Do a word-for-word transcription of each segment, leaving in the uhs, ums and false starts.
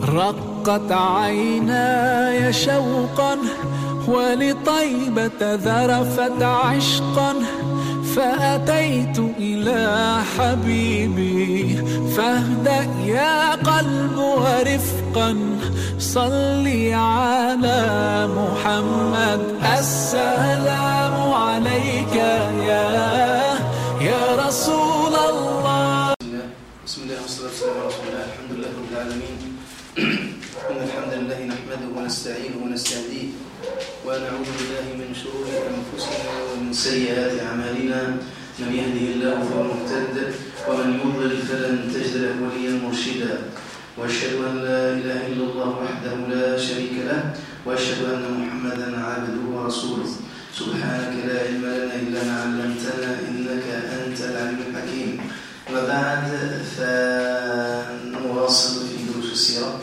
رقت عيناي شوقا ولطيبة ذرفت عشقا، فأتيت إلى حبيبي فاهدأ يا قلب ورفقا، صلي على محمد. السلام عليك يا يا رسول الله. بسم الله والصلاة والسلام على رسول الله. الحمد لله رب العالمين. إن الحمد لله نحمده ونستعينه ونستهديه ونعوذ بالله من شرور أنفسنا ومن سيئات أعمالنا، من يهده الله فهو المهتد ومن يضلل فلن تجد له وليا مرشدا، وأشهد أن لا إله إلا الله وحده لا شريك له، وأشهد أن محمدا عبده ورسوله. سبحانك لا علم لنا إلا ما علمتنا إنك أنت العليم الحكيم. وبعد فنواصل في دروس السيرة،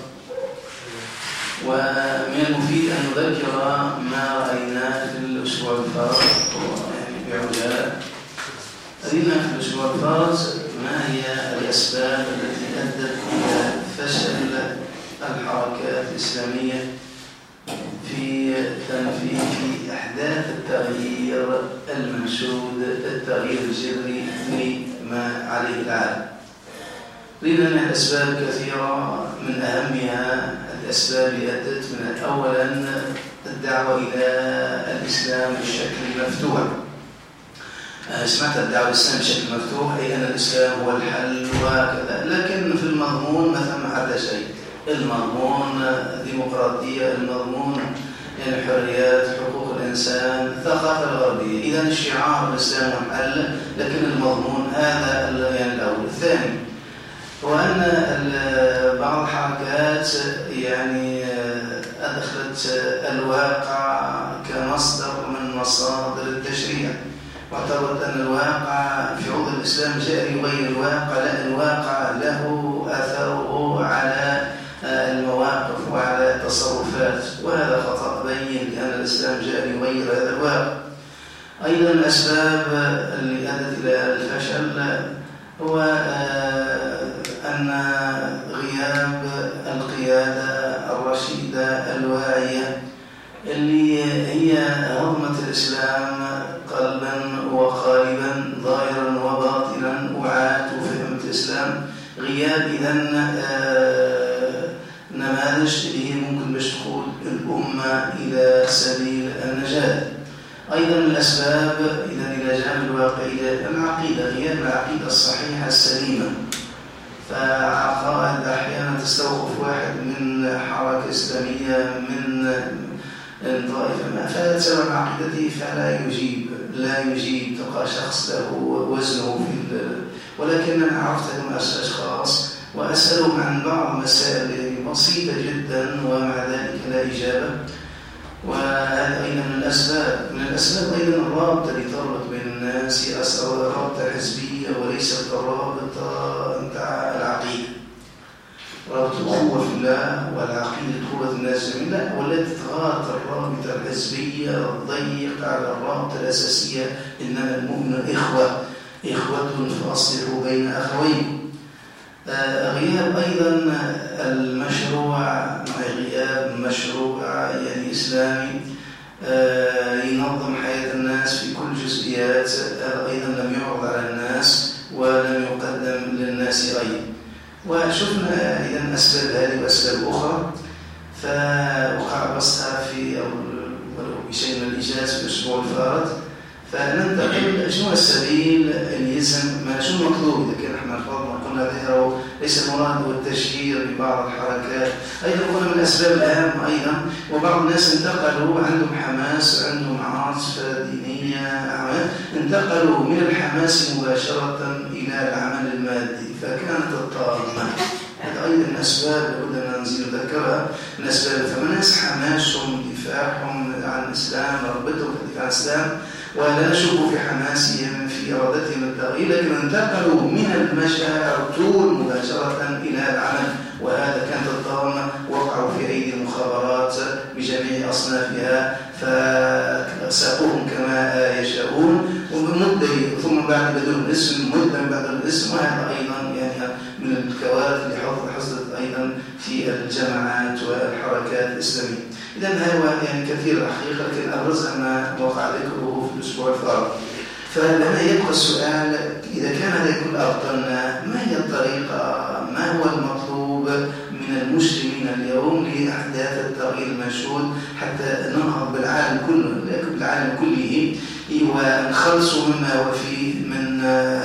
ومن المفيد أن نذكر ما رأيناه في الأسبوع الفارط يعني بعجالة. رأينا في الأسبوع الفارط ما هي الأسباب التي أدت إلى فشل الحركات الإسلامية في تنفيذ أحداث التغيير المنشود، التغيير الجذري لما عليه العالم. رأينا أن الأسباب كثيرة، من أهمها الأسباب اللي أدت من أولا الدعوة إلى الإسلام بشكل مفتوح. سمعت الدعوة الإسلام بشكل مفتوح أي أن الإسلام هو الحل وكذا، لكن في المضمون ما ثم حتى شيء. المضمون ديمقراطية، المضمون يعني حريات، حقوق الإنسان، الثقافة الغربية. إذا الشعار الإسلام هو الحل، لكن المضمون هذا يعني الأول. الثاني هو أن بعض الحركات يعني أدخلت الواقع كمصدر من مصادر التشريع، واعتبرت أن الواقع في عوض الإسلام جاء يغير الواقع، لا، الواقع له أثره على المواقف وعلى التصرفات، وهذا خطأ بين، لأن الإسلام جاء يغير هذا الواقع. أيضا الأسباب اللي أدت إلى الفشل هو أن غياب القيادة الرشيدة الواعية اللي هي هضمت الإسلام قلبا وقالبا، ظاهرا وباطنا، وعات وفهمت الإسلام. غياب إذن نماذج اللي هي ممكن باش تقود الأمة إلى سبيل النجاة. أيضا الأسباب إذا إلى جانب الواقعية العقيدة، غياب العقيدة الصحيحة السليمة. فعقائد أحيانا تستوقف واحد من حركة إسلامية من طائفة ما، فسبب عقيدته فلا يجيب لا يجيب تلقى شخص له وزنه في ال... ولكن أنا عرفتهم أشخاص وأسألهم عن بعض مسائل بسيطة جدا ومع ذلك لا إجابة. وهذا أيضا من الأسباب. من الأسباب أيضا الرابطة اللي تربط بين الناس، هي رابطة حزبية وليست الرابطة نتاع العقيدة، رابطة الأخوة في الله والعقيدة قوة الناس جميعا، والتي تغاطى الرابطة الحزبية الضيقة على الرابطة الأساسية، إنما المؤمن إخوة إخوة فأصلحوا بين أخوين. غياب أيضا المشروع، غياب مشروع يعني إسلامي ينظم حياة الناس في كل جزئيات، أيضا لم يعرض على الناس ولم يقدم للناس أيضا. وشفنا إذا أسباب هذه وأسباب أخرى، فوقع بسطها في أو بشيء من الإيجاز في الأسبوع الفارط. فننتقل شنو السبيل اللي يلزم، ما شنو المطلوب. إذا كان احنا فرضنا قلنا ظهروا ليس المراد هو التشهير ببعض الحركات، أيضا قلنا من الأسباب الأهم أيضا. وبعض الناس انتقلوا عندهم حماس، عندهم عاطفة دينية، انتقلوا من الحماس مباشرة إلى العمل المادي، فكانت الطامة. هذا أيضا من أسباب لابد أن ننزل نذكرها. من أسباب فمناس حماسهم، دفاعهم عن الإسلام، رغبتهم في دفاع الإسلام، ولا نشك في حماسهم في إرادتهم التغيير، لكن انتقلوا من المشاعر طول مباشرة إلى العمل، وهذا كانت الطامة. وقعوا في أيدي المخابرات بجميع أصنافها، فساقوهم كما يشاءون، ومدة ثم بعد بدون الاسم، مدة بعد الاسم. وهذا أيضا يعني من الكوارث اللي حصلت أيضا في الجماعات والحركات الإسلامية. إذا هو يعني كثير الحقيقة، لكن أبرزها ما وقع ذكره في الأسبوع الفارغ. فلما يبقى السؤال إذا كان هذا يكون أبطلنا، ما هي الطريقة، ما هو المطلوب من المسلمين اليوم لأحداث التغيير المنشود حتى ننهض بالعالم كله بالعالم كله ونخلصوا مما هو فيه من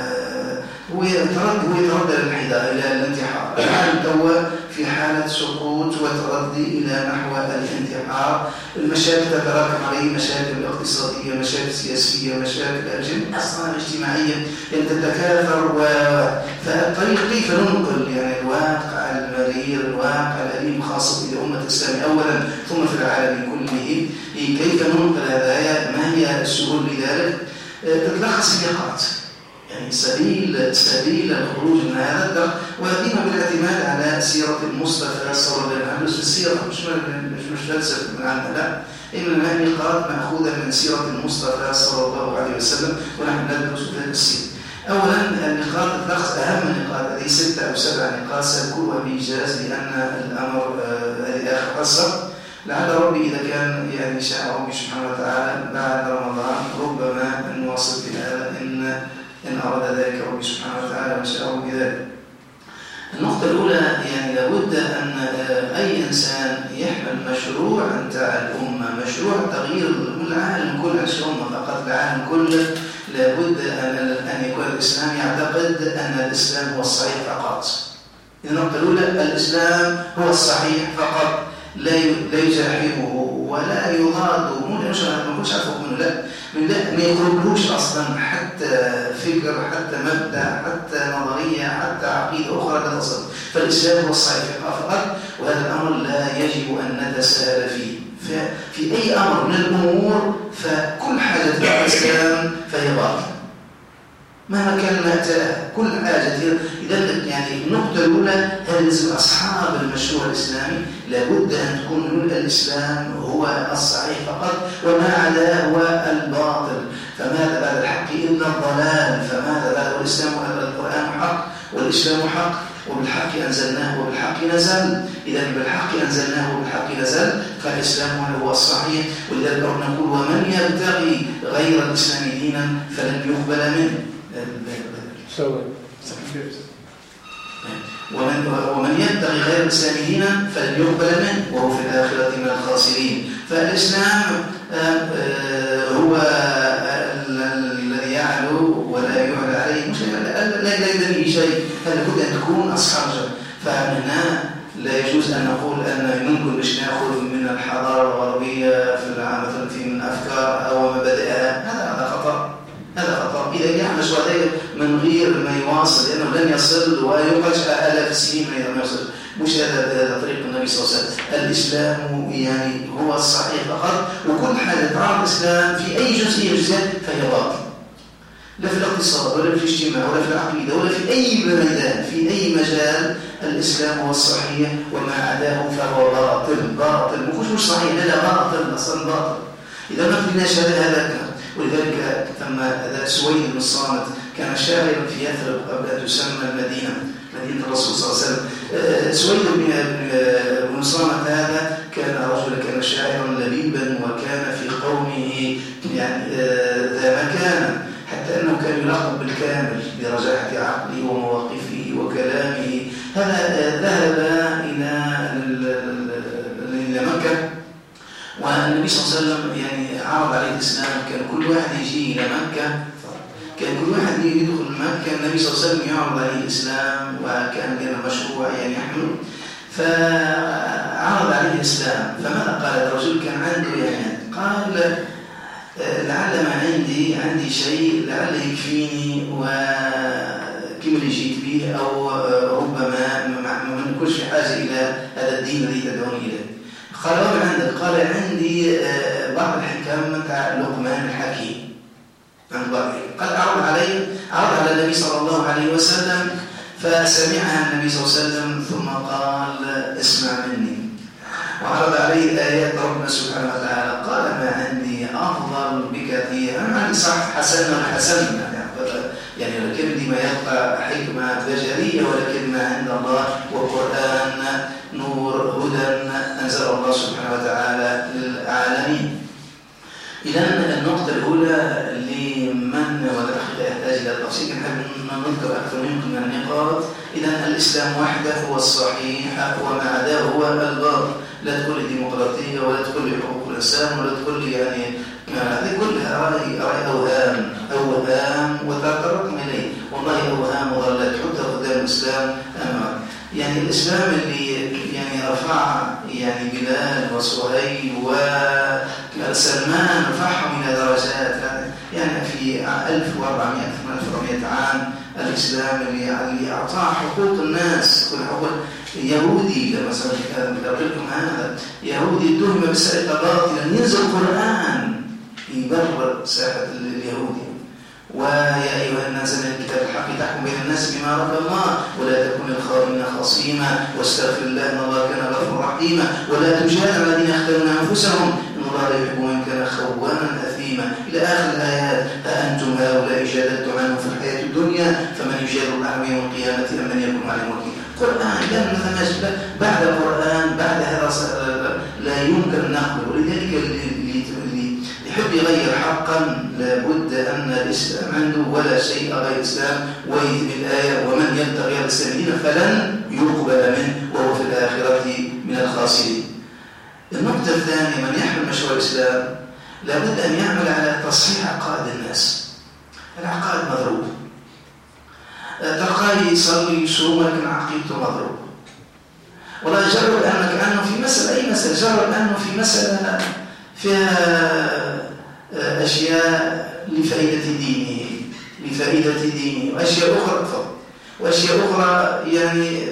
هو يتردد هو يتردد الانحدار إلى الانتحار. العالم توا في حالة سقوط وتردي إلى نحو الانتحار. المشاكل تتراكم عليه، مشاكل اقتصادية، مشاكل سياسية، مشاكل أصلا اجتماعية يعني تتكاثر. و... فالطريق كيف ننقل يعني الواقع المرير، الواقع الأليم خاصة بأمة الإسلام أولا ثم في العالم كله، كيف ننقل هذا؟ ما هي السبل لذلك؟ تتلخص في نقاط يعني سبيل سبيل الخروج من هذا الدرب، وديما بالاعتماد على سيرة المصطفى صلى الله عليه وسلم. السيرة مش مش مش فلسفة من عندنا، لا، إنما هذه نقاط مأخوذة من سيرة المصطفى صلى الله عليه وسلم، ونحن ندرس في السيرة. أولا النقاط تلخص أهم النقاط، هذه ستة أو سبع نقاط سأذكرها بإيجاز لأن الأمر هذه آخر حصة. لعل ربي إذا كان يعني شاء ربي سبحانه وتعالى بعد رمضان ربما نواصل في هذا إن إن أراد ذلك ربي سبحانه وتعالى وشاءه بذلك. النقطة الأولى يعني لابد أن أي إنسان يحمل مشروع نتاع الأمة، مشروع تغيير العالم كله، مش الأمة فقط، العالم كله، لابد أن أن يكون الإسلام يعتقد أن الإسلام هو الصحيح فقط. النقطة الأولى الإسلام هو الصحيح فقط، لا لا يجاحده ولا يضاده، مو مش ما نقولش عفوا منه، لا لا ما يقربلوش اصلا حتى فكر، حتى مبدا، حتى نظريه، حتى عقيده اخرى لا تصل. فالاسلام هو الصحيح فقط، وهذا الامر لا يجب ان نتساهل فيه. ففي اي امر من الامور فكل حاجه في الاسلام فهي باطله مهما كان ما أتاه، كل حاجة. إذا يعني النقطة الأولى لازم أصحاب المشروع الإسلامي لابد أن تكون الإسلام هو الصحيح فقط، وما عداه هو الباطل. فماذا بعد الحق إلا الضلال، فماذا بعد الإسلام؟ القرآن حق والإسلام حق وبالحق أنزلناه وبالحق نزل. إذا بالحق أنزلناه وبالحق نزل، فالإسلام هو الصحيح. ولذلك نقول ومن يبتغي غير الإسلام دينا فلن يقبل منه. ومن ومن يبتغي غير الإسلام دينا فلن يقبل منه وهو في الآخرة من الخاسرين. فالإسلام هو الذي يعلو ولا يعلى عليه، مش لا يدري شيء، فلابد أن تكون أصحاب. فهنا لا يجوز أن نقول أن ممكن باش نأخذ من الحضارة الغربية في مثلا في من أفكار أو مبادئها، هذا هذا خطأ، هذا خطأ. إذا كان مشروع من غير ما يواصل لأنه لن يصل ويقعد آلاف السنين ما يصل، مش هذا طريق النبي صلى الله عليه وسلم. الإسلام يعني هو الصحيح فقط، وكل حاجة تعارض الإسلام في أي جزئية جزئية فهي باطل، لا في الاقتصاد ولا في الاجتماع ولا في العقيدة ولا في أي ميدان، في أي مجال الإسلام هو الصحيح، وما عداه فهو باطل. باطل مش مش صحيح، لا لا باطل، أصلا باطل. إذا ما قلناش هذا كان. ولذلك ثم هذا سويد بن الصامت كان شاعرا في يثرب قبل أن تسمى المدينة، مدينة الرسول صلى الله عليه وسلم. سويد بن الصامت هذا كان رجلا، كان شاعرا لبيبا، وكان في قومه يعني ذا مكانة، حتى أنه كان يلقب بالكامل برجاحة عقله ومواقفه وكلامه. هذا ذهب إلى مكة، والنبي صلى الله عليه وسلم يعني عرض عليه الإسلام. كان كل واحد يجي إلى مكة، كان كل واحد يدخل مكة النبي صلى الله عليه وسلم يعرض عليه الإسلام، وكان لنا مشروع يعني يحمل. فعرض عليه الإسلام، فماذا قال الرجل؟ كان عنده يعني قال لعل ما عندي عندي شيء لعل يكفيني وكم اللي جيت به، أو ربما ما نكونش في حاجة إلى هذا الدين الذي تدعوني إليه. قال وما عندك؟ قال عندي بعض الحكم نتاع لقمان الحكيم عن بعض. قد عرض عليه عرض على النبي صلى الله عليه وسلم، فسمعها النبي صلى الله عليه وسلم ثم قال اسمع مني، وعرض عليه آيات ربنا سبحانه وتعالى. قال ما عندي أفضل بكثير، أنا عندي صح حسن حسن يعني، لكن دي ما يبقى حكمة بشرية، ولكن ما عند الله وقرآن نور هدى أنزله الله سبحانه وتعالى للعالمين. إذا النقطة الأولى لمن والأخ يحتاج إلى تفصيل نحب نذكر أكثر من النقاط. إذا الإسلام وحده هو الصحيح وما عداه هو الباطل. لا تقول لي ديمقراطية ولا تقول لي حقوق الإنسان ولا تقول لي يعني هذه كلها رأي رأي أوهام أوهام وتطرقنا إليه والله أوهام وضلت حتى قدام الإسلام أمام. يعني الإسلام اللي يعني رفع يعني بلال وصهيب وسلمان رفعهم إلى درجات يعني في ألف وأربعمائة ألف وأربعمائة عام. الإسلام اللي أعطاه حقوق الناس كل حقوق يهودي مثلا قلت لكم هذا يهودي اتهم بالسرقة باطلا ينزل القرآن يبرر ساحة اليهودي ويا أيها الناس من الكتاب الحق تحكم بين الناس بما أراك الله ولا تكن للخائنين خصيما واستغفر الله إن الله كان غفورا رحيما ولا تجادل الذين يختارون أنفسهم إن الله لا يحب من كان خوانا أثيما إلى آخر الآيات. أأنتم هؤلاء جادلتم عنهم في الحياة الدنيا فمن يجادل الله يوم القيامة أم من يكون عليهم وكيلا. القرآن إذا مثلا بعد القرآن بعد هذا لا يمكن نقبل. ولذلك اللي يحب يغير حقا لابد أن الإسلام عنده ولا شيء غير الإسلام ويثبت الآية ومن يبتغي الإسلام دينا فلن يقبل منه وهو في الآخرة من الخاسرين. النقطة الثانية من يحمل مشروع الإسلام لابد أن يعمل على تصحيح عقائد الناس. العقائد مضروب تلقاه يصلي يصوم ولكن عقيدته مضروب. ولا جرب أنك أنه في مسألة أي مسألة جرب أنه في مسألة فيها أشياء لفائدة دينه لفائدة دينه وأشياء أخرى وأشياء أخرى يعني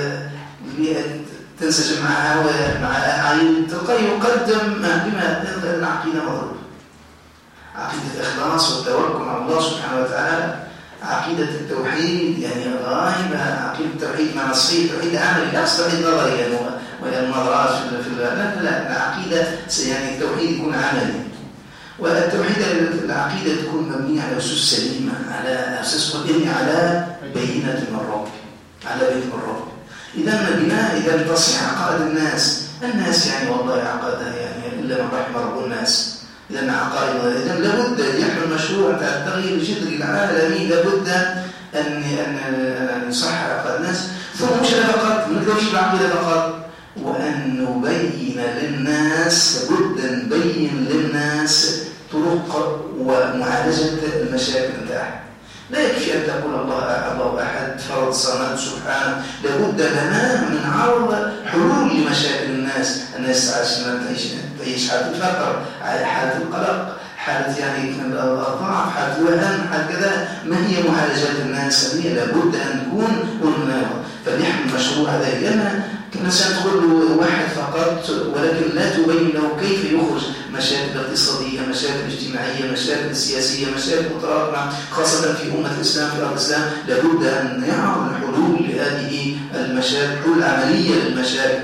تنسجم مع هواه مع أعين تلقاه يقدم بما العقيدة مضروب. عقيدة الإخلاص والتوكل على الله سبحانه وتعالى عقيدة التوحيد يعني غايبة. عقيدة التوحيد مع الصحيح التوحيد عملي لا توحيد نظري يعني والنظرات في لا لا لا العقيدة يعني التوحيد يكون عملي. والتوحيد العقيدة تكون مبنية على أسس سليمة على أساس مبني على بينة من رب على بينة من رب. إذا بناء إذا تصحيح عقائد الناس الناس يعني والله عقائدها يعني إلا من رحم رب الناس. إذا عقائد إذا لابد أن يحمل مشروع التغيير الجذري العالمي لابد أن أن يصحح عقائد الناس. ثم مش فقط ما نقدرش العقيدة فقط وأن نبين للناس لابد أن نبين للناس طرق ومعالجة المشاكل بتاعها. لا يكفي أن تقول الله الله أحد فرد صمد سبحانه. لابد لنا من عرض حلول لمشاكل الناس. الناس عشان تعيش تعيش حالة الفقر حالة القلق حالة يعني الضعف حالة الوهن حالة كذا. ما هي معالجات الناس هذه لابد أن تكون قلنا فنحن مشروع هذا لنا كإنسان تقول له واحد فقط ولكن لا تبين له كيف يخرج مشاكل اقتصادية مشاكل اجتماعية مشاكل سياسية مشاكل متراكمة خاصة في أمة الإسلام في أرض الإسلام. لابد أن يعرض الحلول لهذه المشاكل حلول عملية للمشاكل.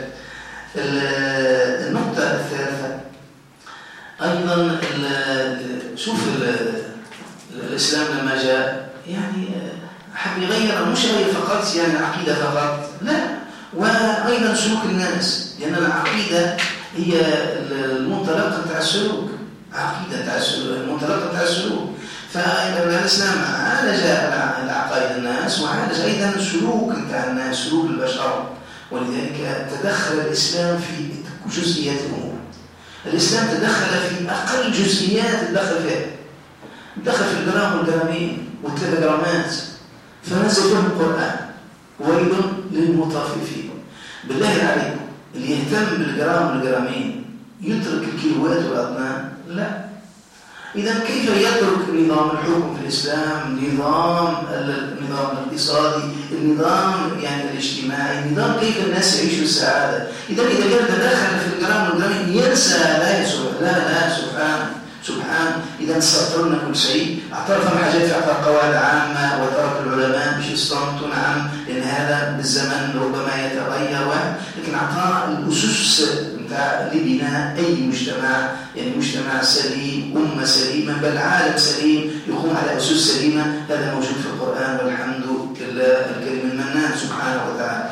النقطة الثالثة أيضا شوف الإسلام لما جاء يعني حب يغير مش غير فقط يعني العقيدة فقط لا وأيضا سلوك الناس لأن يعني العقيدة هي المنطلقة بتاع السلوك عقيدة بتاع السلوك المنطلقة بتاع السلوك. فالإسلام عالج العقائد الناس وعالج أيضا السلوك بتاع الناس سلوك البشر. ولذلك تدخل الإسلام في جزئيات الأمور. الإسلام تدخل في أقل جزئيات تدخل فيها دخل في الجرام والجرامين والثلاث جرامات فنزل فيهم القرآن ويل للمطففين. بالله عليكم اللي يهتم بالجرام والجرامين يترك الكيلوات والأطنان؟ لا. إذا كيف يترك نظام الحكم في الإسلام نظام النظام الاقتصادي النظام يعني الاجتماعي النظام كيف الناس يعيشوا السعادة؟ إذا إذا كان تدخل في الجرام والجرامين ينسى لا يسوع لا لا سبحان سبحان. إذا سطرنا كل شيء اعترفهم حاجات في أعطى قواعد عامة وترك العلماء مش يستنبطوا نعم لأن هذا بالزمن ربما يتغير لكن أعطى الأسس بتاع لبناء أي مجتمع يعني مجتمع سليم أمة سليمة بل عالم سليم يقوم على أسس سليمة. هذا موجود في القرآن والحمد لله الكريم المنان سبحانه وتعالى.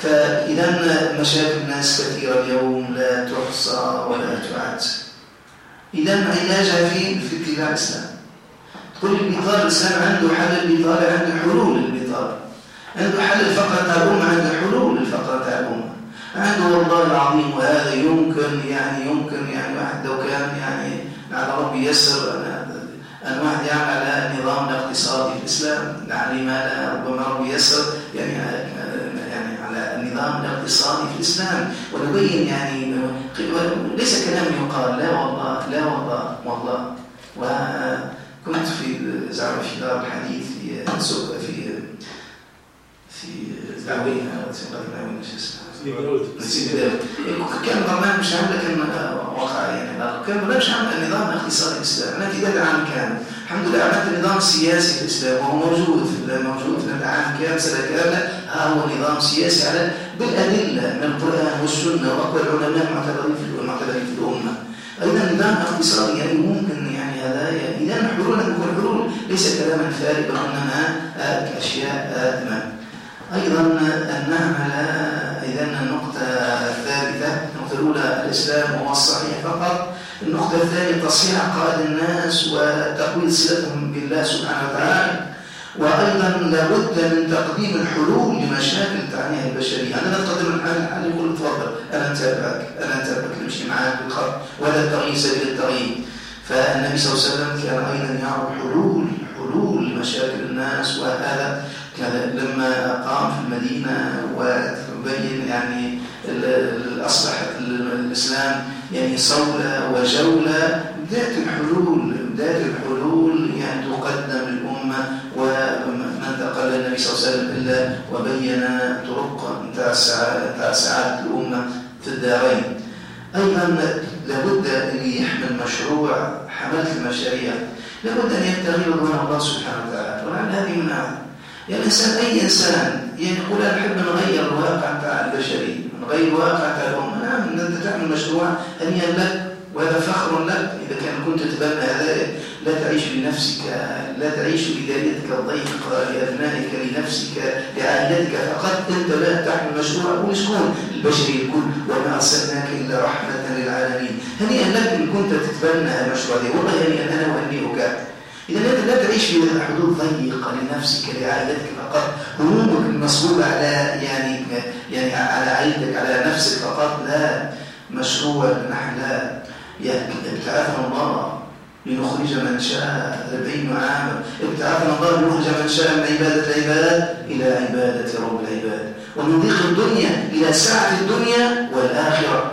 فإذا مشاكل الناس كثيرة اليوم لا تحصى ولا تعد. إذا علاجها فين؟ في اتباع الإسلام. تقول البطالة، الإسلام عنده حل البطالة، عنده حلول البطالة، عنده حل الفقر تاع الأمة، عنده حلول الفقر تاع الأمة، عنده والله العظيم. وهذا يمكن يعني يمكن يعني واحد لو كان يعني على ربي يسر أن واحد يعمل على نظام اقتصادي في الإسلام، يعني ما لا ربما ربي يسر يعني يعني على النظام الاقتصادي في الإسلام ونبين يعني ليس كلام يقال، لا والله لا والله والله. وكنت في زعما في دار الحديث في في في دعوينا وتقدمنا شو اسمه كان برنامج عام لكن وقع يعني كان برنامج عام النظام الاقتصادي الاسلامي. انا كده العام كامل الحمد لله عملت النظام السياسي في الاسلام وهو موجود موجود في العام كامل سنه كامله. ها هو نظام سياسي على بالادله من القران والسنه واقوى العلماء المعتبرين في المعتبرين في الامه. ايضا نظام اقتصادي يعني ممكن يعني هذا يعني اذا حلول نقول حلول ليس كلاما فارغا وانما اشياء امام. ايضا ان نعمل إذا النقطة الثالثة، النقطة الأولى الإسلام هو الصحيح فقط. النقطة الثانية تصحيح عقائد الناس وتقويض صلتهم بالله سبحانه وتعالى. وأيضا لابد من تقديم الحلول لمشاكل تعنيها البشرية. عندما تقدم الحل الحل يقول تفضل أنا أتابعك أنا أتابعك نمشي معاك بالخط ولا التغيير سبيل التغيير. فالنبي صلى الله عليه وسلم كان أيضا يعرض حلول حلول لمشاكل الناس. وهذا كان لما قام في المدينة وبين يعني أصبح الإسلام يعني صولة وجولة ذات الحلول ذات الحلول يعني تقدم للأمة. ومن تقل النبي صلى الله عليه وسلم إلا وبين طرق تاع سعادة الأمة في الدارين. أيضا لابد أن يحمل مشروع حملة المشاريع لابد أن يبتغي رضوان الله سبحانه وتعالى. ولعل هذه منها يعني الإنسان أي إنسان يعني يقول أنا أحب نغير الواقع تاع البشرية نغير الواقع تاع الأمة. نعم أنت تعمل مشروع هنيئا لك وهذا فخر لك. إذا كان كنت تتبنى هذا لا تعيش لنفسك لا تعيش لذريتك الضيقة لأبنائك لنفسك لعائلتك فقط. أنت لا تحمل مشروع ولشكون البشرية الكل وما أرسلناك إلا رحمة للعالمين. هنيئا لك إن كنت تتبنى المشروع هذا والله هنيئا أنا وأهنئك. إذا أنت لا تعيش في حدود ضيقة لنفسك لعائلتك فقط همومك المصبوبة على يعني يعني على عائلتك على نفسك فقط. لا مشروع نحن لا ابتعاثنا الله لنخرج من شاء أربعين عاما. ابتعاثنا الله لنخرج من شاء من عبادة العباد إلى عبادة رب العباد ومن ضيق الدنيا إلى سعة الدنيا والآخرة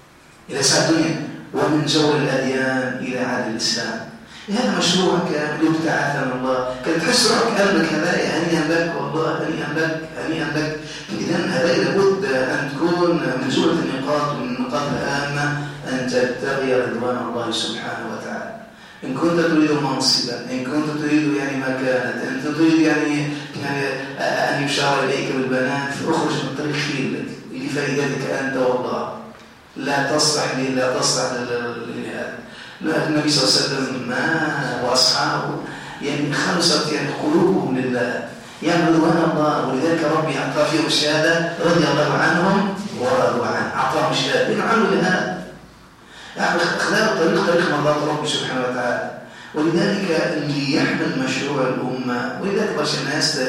إلى سعة الدنيا ومن جور الأديان إلى عدل الإسلام. هذا مشروع كان ابتعاثنا الله. كان تحس روحك قلبك هذا هنيئا لك والله هنيئا لك هنيئا لك. إذا هذا لابد أن تكون من جملة النقاط ومن النقاط الهامة أن تبتغي رضوان الله سبحانه وتعالى. إن كنت تريد منصبا إن كنت تريد يعني مكانة إن تريد يعني يعني أن يشار إليك بالبنات فاخرج من طريق خير لك لفائدتك أنت والله. لا تصلح لي لا تصلح لهذا. لا النبي صلى الله عليه وسلم ما وأصحابه يعني خلصت يعني قلوبهم لله يعني رضوان الله. ولذلك ربي أعطى فيهم الشهادة رضي الله عنهم ورضوا عنه. أعطاهم الشهادة إنه عملوا لهذا يعني اختار طريق طريق مرضات ربي سبحانه وتعالى. ولذلك اللي يحمل مشروع الأمة ولذلك باش الناس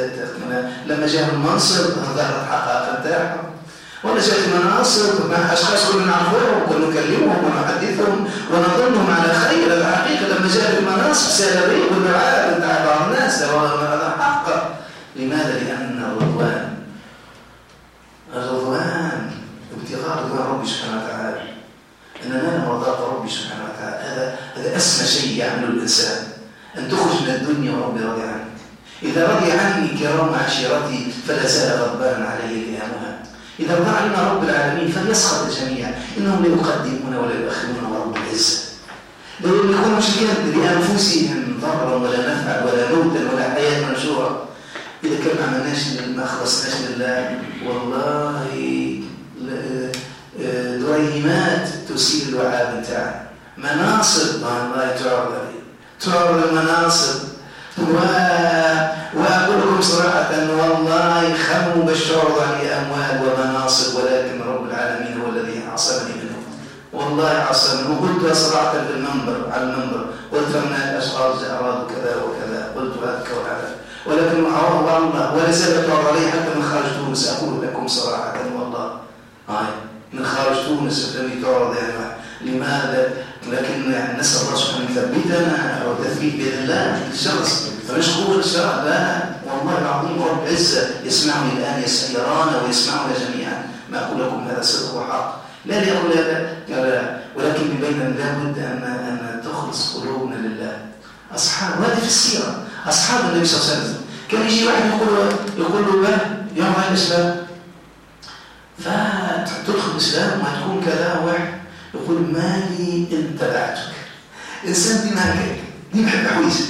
لما جاء المنصب ظهرت حقائق تاعهم ولا جاءت المناصب مع أشخاص كنا نعرفوهم ونكلمهم ونحدثهم ونظنهم على خير. الحقيقة لما جاءت المناصب سلبية والدعاء تاع بعض الناس هذا حق. لماذا؟ لأن الرضوان الرضوان ابتغاء رضوان ربي سبحانه وتعالى أن ننال مرضات ربي سبحانه وتعالى. هذا هذا أسمى شيء يعمله الإنسان أن تخرج من الدنيا وربي راضي عنك. إذا رضي عني كرام عشيرتي فلا زال غضبانا علي لأمها. إذا رضى عنا رب العالمين فليسخط الجميع. إنهم لا يقدمون ولا يؤخرون ورب العزة لا يملكون شيئا لأنفسهم ضرا ولا نفعا ولا موتا ولا حياة منشورة. إذا كان ما عملناش ما خلصناش لله والله دريهمات تسير اللعاب بتاعنا. مناصب والله تعرض تعرض المناصب. وأقول لكم صراحة والله خموا بالشعر عن أموال ومناصب المناصب، ولكن رب العالمين هو الذي عصمني منه. والله عصمني. وقلت صراحة في المنبر على المنبر، قلت هناك أشخاص أرادوا كذا وكذا، قلت هذا وهذا، ولكن الله الله ولا زال يطلع علي حتى من خارج تونس. أقول لكم صراحة والله هاي من خارج تونس لم يتعرض يعني لماذا؟ لكن نسأل الله سبحانه يثبتنا وتثبيت بإذن الله الشخص، فمش قول الشرع لا، والله العظيم رب العزة يسمعني الآن، يرانا ويسمعنا جميعا. ما أقول لكم هذا صدق وحق، لا ليقول لا لا، ولكن ببين لابد أن أن تخلص قلوبنا لله. أصحاب وهذه في السيرة أصحاب النبي صلى الله عليه وسلم، كان يجي واحد يقول يقول له به يوم هاي الإسلام، فتدخل الإسلام وتكون كذا، واحد يقول مالي انت بعتك إنسان دي ما هيك، دي محب عويس،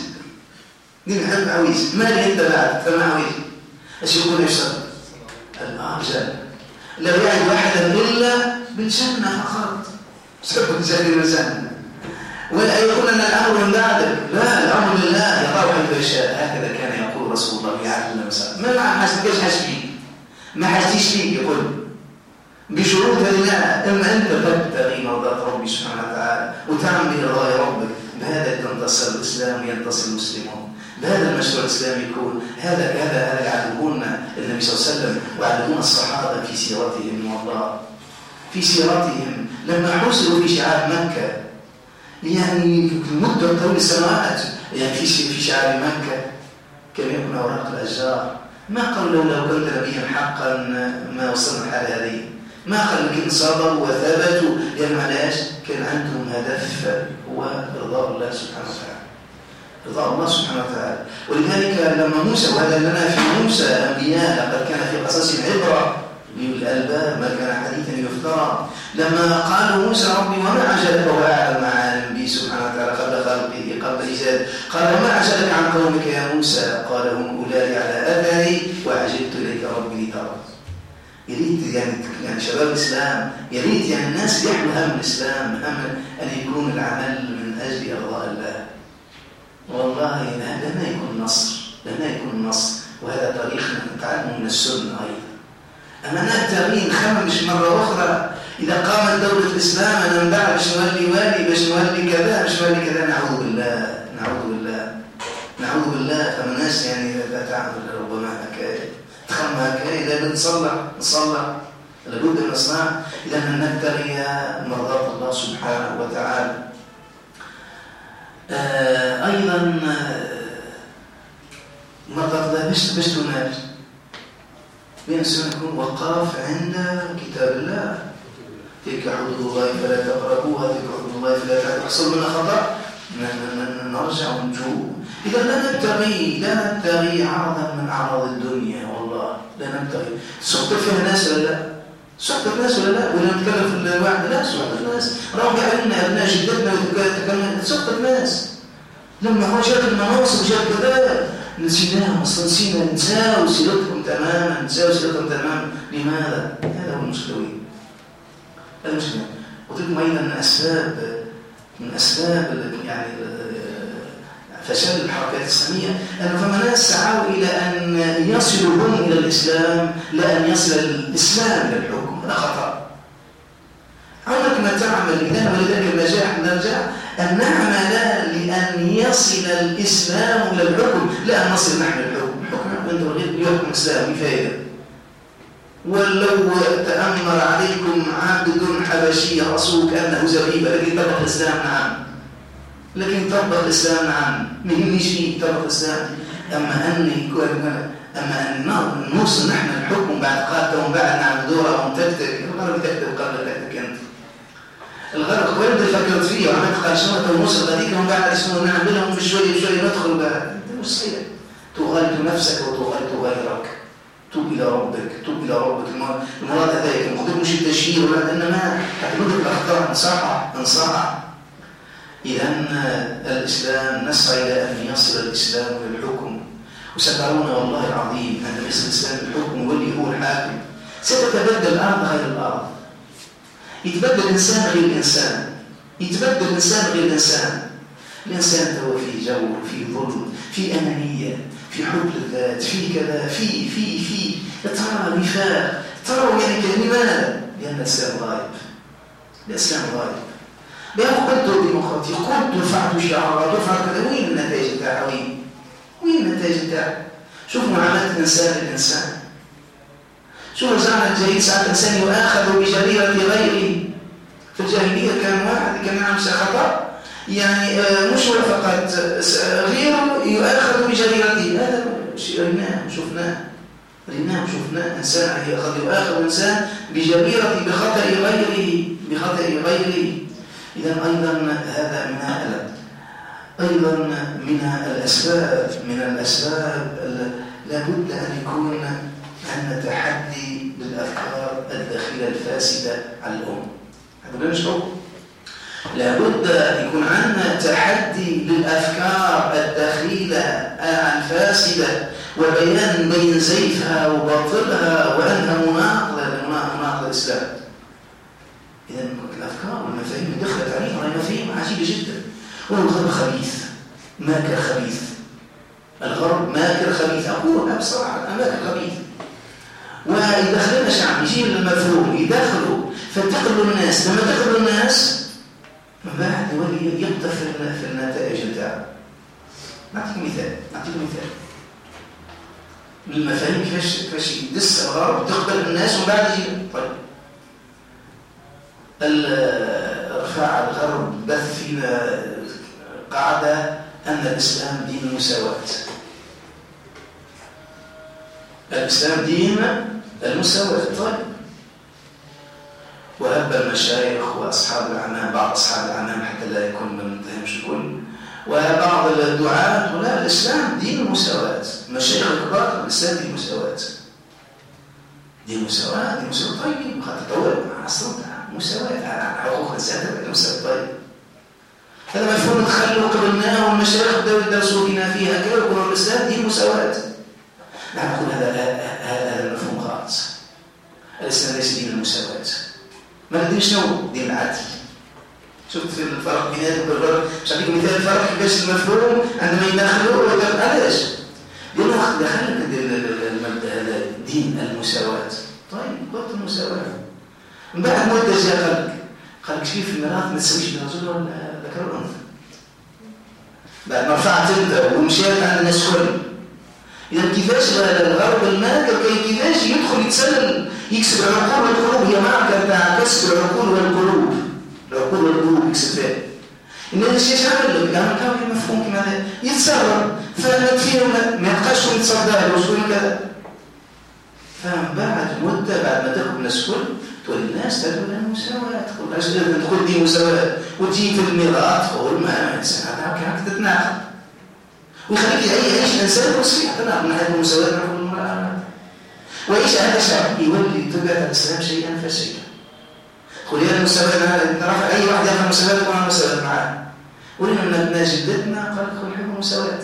دي محب عويس، مالي انت بعتك فما عويس. ايش يقول ايش صار؟ الآجل لا يعد واحدا إلا بالجنة فقط، سبب الجنة والجنة، ولا يقول أن الأمر من بعدك، لا الأمر لله يضع حيث يشاء. هكذا كان يقول رسول الله يعلم المسألة. ما ما حسبكش حسبي ما حسيش فيك، يقول بشروط الله، إما أنت تبتغي مرضات ربي سبحانه وتعالى وتعمل رضايا ربك، بهذا تنتصر الإسلام وينتصر المسلمون، بهذا المشروع الإسلامي يكون. هذا هذا هذا يعلمونا النبي صلى الله عليه وسلم ويعلمونا الصحابة في سيرتهم، والله في سيرتهم لما حصلوا في شعاب مكة، يعني مدة طويلة سنوات، يعني في في شعاب مكة كما يكون أوراق الأشجار. ما قالوا لو كنت نبيا حقا ما وصلنا الحالة هذه، ما قال لكن صبروا وثبتوا، لأن علاش كان عندهم هدف هو رضا الله سبحانه وتعالى، رضا الله سبحانه وتعالى. ولذلك لما موسى، وهذا لنا في موسى أنبياء لقد كان في قصصهم عبرة للألباب ما كان حديثا يفترى. لما قالوا موسى ربي وما عجلك وأعلم عالم بي سبحانه وتعالى قبل خلقه قبل إيجاد، قال وما عجلك عن قومك يا موسى؟ قال هم أولئك على أثري وعجلت إليك ربي لترى. يريد يعني يعني شباب الإسلام، يريد يعني الناس يحمل هم الإسلام، هم أن يكون العمل من أجل إرضاء الله. والله لن يكون نصر، لن يكون نصر، وهذا طريقنا نتعلم من السنة أيضا. أما نبتغي نخممش مرة أخرى إذا قامت دولة الإسلام أنا من بعد باش نولي والي، باش نولي كذا، باش نولي كذا. نعوذ بالله، نعوذ بالله، نعوذ بالله. فما الناس يعني لا تعمل ربما هكايا، تخمم هكايا. إذا نصلح نصلح لابد أن نصنع، إذا نبتغي مرضاة الله سبحانه وتعالى. آه أيضا مرضاة الله باش باش تنال بين السنة يكون وقاف عند كتاب الله. تلك حدود الله فلا تقربوها، تلك حدود الله فلا تحصل منها خطأ، نرجع ونجوب. إذا لا نبتغي لا نبتغي عرضا من أعراض الدنيا، والله لا نبتغي. سقط فيها ناس ولا لا؟ سقط ناس ولا لا؟ ولا نتكلم في الواحد لا سقط الناس. راهم يعلمنا أبناء جدتنا وتكلم سقط الناس. لما هو جاب المناصب وجاب كذا نسيناهم، أصلا نسينا، نساو سيرتهم تماما، نساو سيرتهم تماما. لماذا؟ هذا هو المشكلة. هذا المشكلة. وتلك أيضا من أسباب من أسباب يعني فشل الحركات الإسلامية أن فما ناس سعوا إلى أن يصلوا هم إلى الإسلام، لا أن يصل الإسلام إلى الحكم. هذا خطأ. عمرك ما تعمل إذا ولذلك النجاح النجاح أن نعمل لأن يصل الإسلام إلى الحكم، لا أن نصل نحن الحكم. الحكم عند غير يحكم الإسلام فائدة. ولو تأمر عليكم عبد حبشي رسول كأنه زبيبة، لكن طبق الإسلام نعم، لكن طبق الإسلام نعم، مهمنيش فيه طبق الإسلام. أما أن يكون أما أن نوصل نحن الحكم بعد قادة ومن بعد نعمل دورة ونتكتك، الغرب تكتب قبل تكتك أنت. الغرب وين فكرت فيه وعملت قاشمة ونوصل غاديك ومن بعد اسمه نعملهم بشوي بشوي ندخل بها. مش صحيح. تغلط نفسك وتغلط غيرك. توب إلى ربك، توب إلى ربك. المراد هذاك المقدم مش التشهير ولا إنما هتمدك الأخطاء نصحح نصحح. إذن الإسلام نسعى إلى أن يصل الإسلام للحكم، وسترون والله العظيم عندما يصل الإسلام للحكم واللي هو الحاكم ستتبدل الأرض غير الأرض، يتبدل الإنسان غير الإنسان، يتبدل الإنسان غير الإنسان. الإنسان هو في جور، في ظلم، في أنانية، في حب الذات، في كذا، في في في ترى نفاق، تروا يعني لماذا؟ لأن الإسلام غايب. الإسلام غايب. بأن قلت ديمقراطية، قلت رفعت شعارات، رفعت كذا، وين النتائج بتاعها؟ وين؟ وين النتائج بتاعها؟ شوف معاملة الإنسان للإنسان. شوف الزمن الجديد ساعة الإنسان يؤاخذ بجريرة غيره. في الجاهلية كان واحد كان عامل خطأ، يعني مش هو فقط، غيره يؤاخذ بجريرته. هذا شيء ريناه وشفناه، ريناه وشفناه. إنسان قد يؤاخذ إنسان بجريرة بخطأ غيره، بخطأ غيره. إذا أيضا هذا من أيضا من الأسباب من الأسباب لابد أن يكون عندنا تحدي للأفكار الداخلية الفاسدة على الأمة. هذا نشوف لابد يكون عندنا تحدي للأفكار الداخلية الفاسدة وبيان بين زيفها وباطلها وأنها مناقضة مناقضة الإسلام. إذا الأفكار والمفاهيم اللي دخلت عليها هي مفاهيم عجيبة جدا. والغرب خبيث، ماكر خبيث. الغرب ماكر خبيث، أقولها بصراحة، ماكر خبيث. ويدخلنا شعب يجيب المفهوم يدخلوا فتقبلوا الناس. لما تقبلوا الناس من بعد يولي يبقى في النتائج بتاعه. نعطيكم مثال نعطيكم مثال المفاهيم كيفاش كيفاش يدس الغرب تقبل الناس ومن بعد يجي. طيب رفع الغرب بث فينا قاعدة أن الإسلام دين المساواة. الإسلام دين المساواة. طيب وهب المشايخ وأصحاب الأعمام، بعض أصحاب الأعمام حتى لا يكون من متهمش الكل، وبعض الدعاة لا الإسلام دين المساواة. مشايخ الكبار الإسلام دين المساواة، دين المساواة دين المساواة. طيب خاطر تطور عصر مساواة حقوق الإنسان تبقى مساواة. طيب هذا مفهوم تخلوا قبلناه والمشايخ بدأوا يدرسوا فينا فيها كيف يقولوا الإسلام دين مساواة. نحن نقول هذا هذا المفهوم غلط. الإسلام ليس دين المساواة. ما ندري شنو دين العدل. شفت الفرق بيناتهم والغرب؟ مش هعطيكم مثال الفرق كيفاش المفهوم عندما يدخلوا. علاش؟ لأنه دخلنا المبدأ هذا دين المساواة. طيب قلت المساواة من بعد مدة جاء قالك قالك كيف الميراث ما تسويش الرجل ولا ذكر والأنثى. بعد ما رفعت انت ومشيت عند الناس كل. إذا كيفاش الغرب الماكر كيفاش يدخل يتسلل يكسب العقول والقلوب؟ هي معركة بتاع كسب العقول والقلوب. العقول والقلوب يكسب فيها. الناس ايش عمل لك؟ عمل كم مفهوم كما هذا يتصرف فيهم ما يبقاش يتصدى له شو كذا. فمن بعد مدة بعد ما تاخذ الناس كل تقول الناس تدعو للمساواة. تقول ايش تقول دي مساواة وتجي في الميراث تقول ما الانسان هذا هكا تتناقض ويخليك يعيش انسان وصحيح. نعم من هذه المساواة نحن المرأة وإيش هذا شعب يولي تبقى الإسلام شيئا فشيئا. قل يا المساواة نرفع أي واحد يفهم المساواة تكون المساواة معاه. ولنا من ابناء جدتنا قال قل حب المساواة.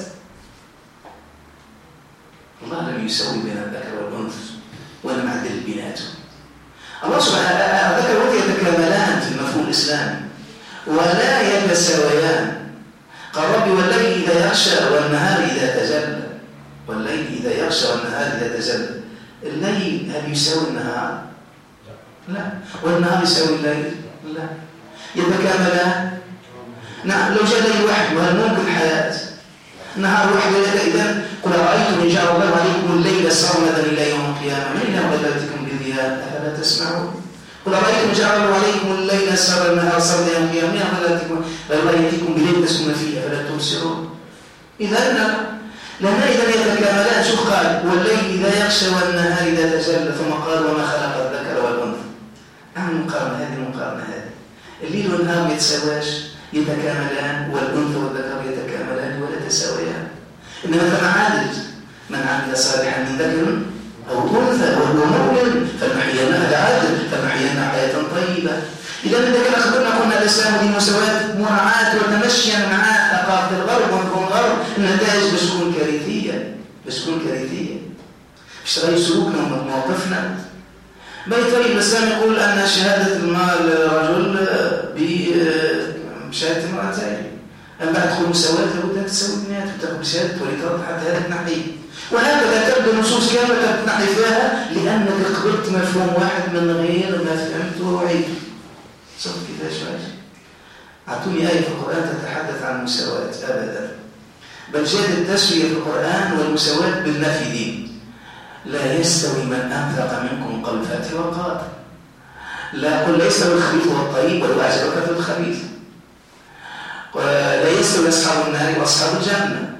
الله لم يسوي بين الذكر والأنثى ولم يعدل بيناتهم. الله سبحانه الذكر والأنثى يتكاملان في المفهوم الإسلامي ولا يتساويان. قال ربي والليل إذا يغشى والنهار إذا تجلى. والليل إذا يغشى والنهار إذا تجلى. الليل هل يساوي النهار؟ لا. والنهار يساوي الليل؟ لا. يتكاملان. نعم لو جاء الليل وحده هل ممكن الحياة؟ نهار وحده إذا قل أرأيتم إن جعل الله عليكم الليل سرمدا إلى يوم القيامة من إله غيرتكم بضياء أفلا تسمعون؟ قل أرأيتم إن جعل الله عليكم الليل سرمدا النهار سرمدا يوم القيامة من إله غيرتكم بليل تسكنون فيه أفلا تبصرون؟ إذا لما إذا يتكاملان. شوف قال والليل إذا يغشى والنهار إذا تجلى ثم قال وما خلق الذكر والأنثى. أعمل مقارنة هذه المقارنة هذه. الليل والنهار ما يتساواش يتكاملان والأنثى والذكر يتكاملان ولا تساويان. إنما كما عادل من عمل صالحا من ذكر أو أنثى وهو مؤمن فلنحيينه هذا عادل فلنحيينه حياة طيبة. إذا إذا أخبرنا قلنا الإسلام دين مساواة مراعاة وتمشيا مع ثقافة الغرب ومفهوم الغرب النتائج بتكون كارثية بتكون كارثية. باش تغير سلوكنا وموقفنا. طيب الإسلام يقول أن شهادة المال للرجل بشهادة المرأتين. أما بعد تقول مساواة لابد بدأت تسوي اثنينات وتاخذ بشهادة ولي ترد حتى هذا الناحية. وهكذا تبدأ النصوص كاملة تنحي فيها لأنك قبلت مفهوم واحد من غير ما فهمته وعيته. صدق كده شوية. أعطوني آية في القرآن تتحدث عن المساواة أبدا. بل جاءت التسوية في القرآن والمساواة بالنفي دين. لا يستوي من أنفق منكم قبل الفتح وقاتل. لا قل لا يستوي الخبيث والطيب ولو أعجبك الخبيث. لا يستوي أصحاب النار وأصحاب الجنة.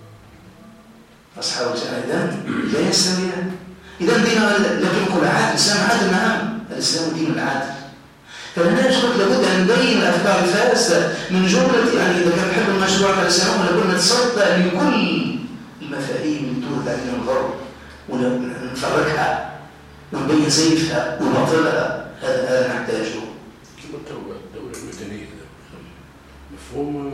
أصحاب الجنة إذن لا يستويان. إذن ديننا لكن كل عادل. الإسلام عادل. نعم الإسلام دين العادل. فلنا يشكرك لابد أن نبين الأفكار الفاسدة من جملة. يعني إذا كان نحب المشروع كالإسلام لابد نتصدى لكل المفاهيم اللي تورد علينا الغرب ونفرقها ونبين زيفها وباطلها. هذا هذا نحتاجه. الدولة المدنية مفهوم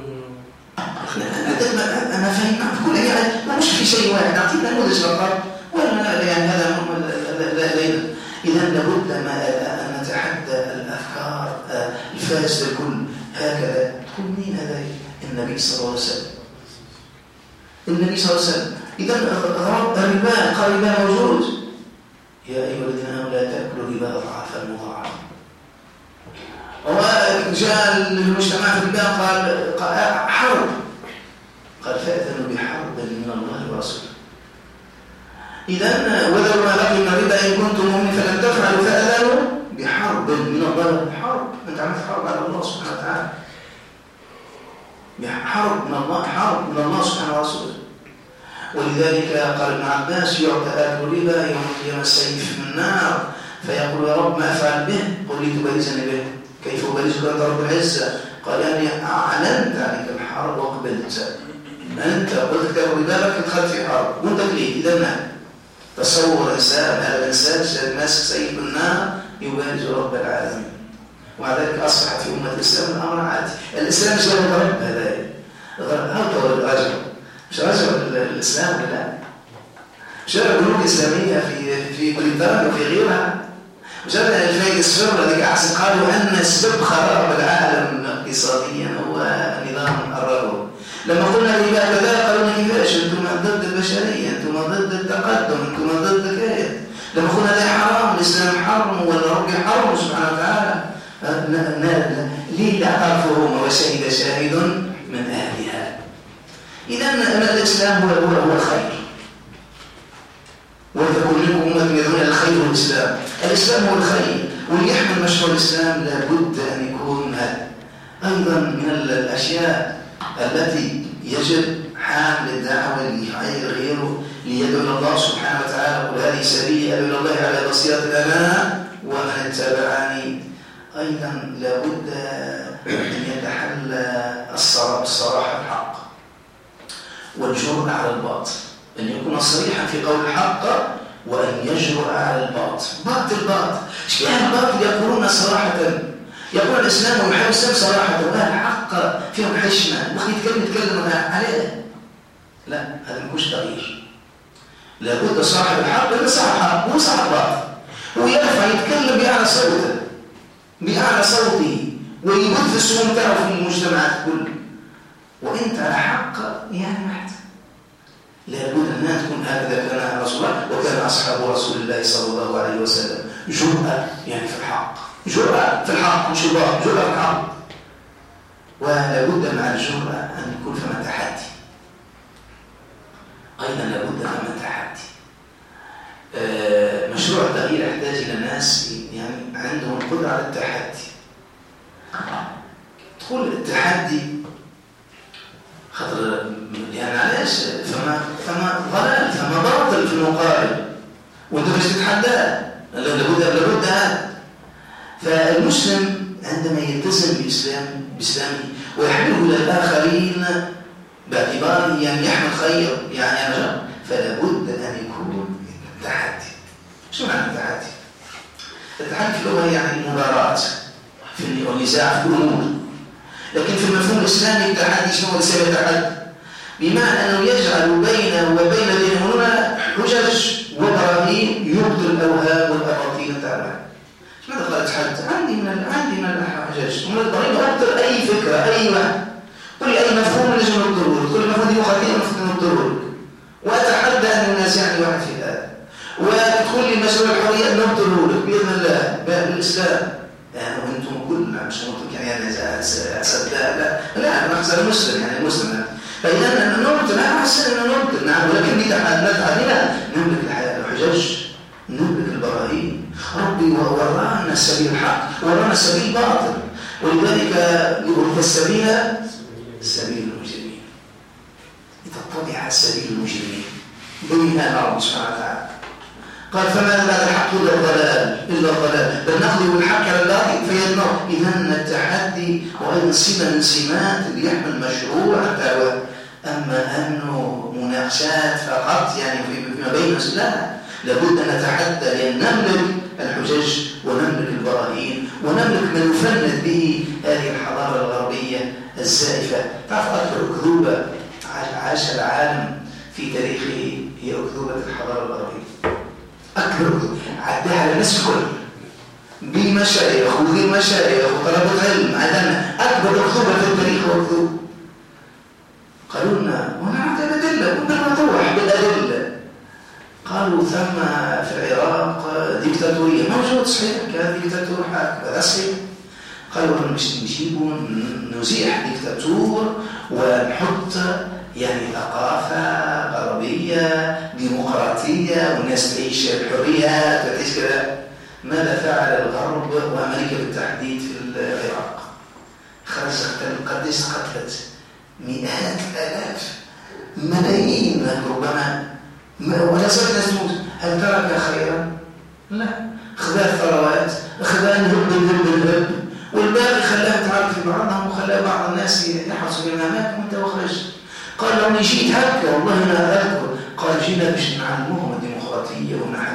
أنا فاهم كل يعني ما مش في شيء واحد. أعطينا نموذج فقط ولا يعني هذا لا لينا. إذا لابد أن نتحدى الأفكار الفاسدة الكل. هكذا تقول مين هذا؟ النبي صلى الله عليه وسلم. النبي صلى الله عليه وسلم. إذا الربا قال الربا موجود. يا أيها الذين آمنوا لا تأكلوا الربا أضعافا مضاعفة. وجاء المجتمع في الربا قال حرب. قال فأذنوا بحرب من الله ورسوله. إذا وذروا ما بقي من الربا إن كنتم مؤمنين فلم تفعلوا فأذنوا بحرب من الله. حرب. أنت عملت حرب على الله سبحانه وتعالى. حرب من الله. حرب من الله سبحانه ورسوله. ولذلك قال ابن عباس يعطى آكل الربا يوم القيامة السيف من النار فيقول يا رب ما أفعل به؟ قل لي تبارزني به. كيف أبارزك أنت رب العزة؟ قال أني أعلنت عليك الحرب وقبلت. أنت قلت كتاب الربا لك دخلت في حرب وأنت ليه؟ إذا ما تصور الإنسان هذا الإنسان ماسك سيف النار يبارز رب العالمين. وعلى ذلك أصبحت في أمة الإسلام الأمر عادي. الإسلام مش له رب هذا هذا الرجل مش رجل الإسلام ولا لا؟ مش رجل البنوك الإسلامية في في بريطانيا وفي غيرها. مش رجل الفايدة السر الذي أحسن قالوا أن سبب خراب العالم اقتصاديا هو نظام الربو. لما قلنا الربا كذا قالوا كيفاش انتم ضد البشريه، انتم ضد التقدم، انتم ضد كذا. لما قلنا ده حرام الاسلام حرم ولا ربي حرم سبحانه وتعالى. ليه لا تعرفهم وشهد شاهد من اهلها. اذا الاسلام هو هو هو الخير. ولتكن منكم امه يدعون الى الخير والاسلام. الاسلام هو الخير واللي يحمل مشروع الاسلام لابد ان يكون هذا. ايضا من الاشياء التي يجب حامل الدعوة لغير غيره ليدعو إلى الله سبحانه وتعالى قل هذه سبيلي أدعو إلى الله على بصيرة أنا ومن اتبعني. أيضا لابد أن يتحلى الصراحة الحق والجرأة على الباطل. أن يكون صريحا في قول الحق وأن يجرؤ على الباطل. باطل باطل اشياء الباطل يقولون صراحة. يقول الإسلام ويحاول الإسلام صراحة وأهل الحق فيهم حشمة وخي يتكلم يتكلم عليه. لا هذا ما يكونش تغيير. لابد صاحب الحق يبقى صاحب حق مو صاحب باطل. ويرفع يتكلم بأعلى صوته بأعلى صوته ويبث السموم بتاعه في المجتمعات كله. وأنت على حق يعني واحد. لابد أنها تكون هكذا كان رسول الله وكان أصحاب رسول الله صلى الله عليه وسلم. جرأة يعني في الحق. جرأة في الحق مش الباطل. جرأة في الحق. ولابد مع الجرأة أن يكون فما تحدي. أيضا لابد فما تحدي. آه مشروع التغيير يحتاج إلى ناس يعني عندهم قدرة على التحدي. تقول التحدي خطر يعني علاش فما فما ضلال فما باطل في المقابل وانت باش تتحداه. لابد لابد هذا. فالمسلم عندما يلتزم بإسلام بإسلامه ويحمله إلى الآخرين باعتباره يعني يحمل خير يعني أنا فلا بد أن يكون التحدي. شو معنى التحدي؟ التحدي في اللغة يعني المباراة في النزاع في الأمور. لكن في المفهوم الإسلامي التحدي شنو هو السبب التحدي؟ بمعنى أنه يجعل بينه وبين الذين يؤمنون حجج وبراهين يبطل الأوهام والأباطيل تعالى. ماذا قال تحدي؟ عندي من عندي من الحجج ومن البراهين أبطل أي فكرة أي واحد. قل لي أي مفهوم لازم نضطرور، كل مفهوم ديمقراطية مفهوم نضطرور، وأتحدى أن ينازعني واحد في هذا، وتدخل لي مشروع الحرية نضطرور بإذن الله بالإسلام. يعني وأنتم كل مش منطق يعني أسد لا لا لا أنا أحسن المسلم يعني المسلم. فإذا نمت نعم أحسن أن نمت نعم، ولكن نتعلم نملك الحجج، نملك البراهين. ربي ورانا السبيل الحق، ورانا السبيل باطل، ولذلك يقول السبيل سبيل المجرمين، لتتبع سبيل المجرمين بينها الله سبحانه وتعالى. قال فما بعد الحق إلا الضلال إلا الضلال، بل نقضي بالحق على الباطل فيدمغ. إذن التحدي وأيضا سمة من سمات اللي يحمل مشروع الدعوة. أما أنه مناقشات فقط يعني فيما بين لا، لابد أن نتحدى لأن نملك الحجج ونملك البراهين ونملك ما نفند به هذه الحضارة الغربية الزائفة. تعرف أكثر أكذوبة عاش العالم في تاريخه هي أكذوبة الحضارة الغربية. أكبر عداها على الناس الكل بمشايخ وغير مشايخ وطلبة علم. عندنا أكبر أكذوبة في التاريخ وأكذوب. قالوا لنا ونعطي الأدلة وبالوضوح بالأدلة. قالوا ثم في العراق ديكتاتورية موجود صحيح، كان ديكتاتور حاكم هذا صحيح. قالوا مش نجيبوا نزيح ديكتاتور ونحط يعني ثقافة غربية ديمقراطية والناس تعيش الحريات وتعيش كذا. ماذا فعل الغرب وأمريكا بالتحديد في العراق؟ خرجت قديش قتلت مئات الآلاف ملايين ربما ولا صارت ناس تموت. هل ترك خيرا؟ لا، خذا الثروات، خذا الهب الهب الهب والباقي خلاها تعرف في بعضهم وخلى بعض الناس يحرصوا بالأماكن وانت وخرج. قال لو جيت هكا والله أنا أذكر، قال جينا باش نعلموهم الديمقراطية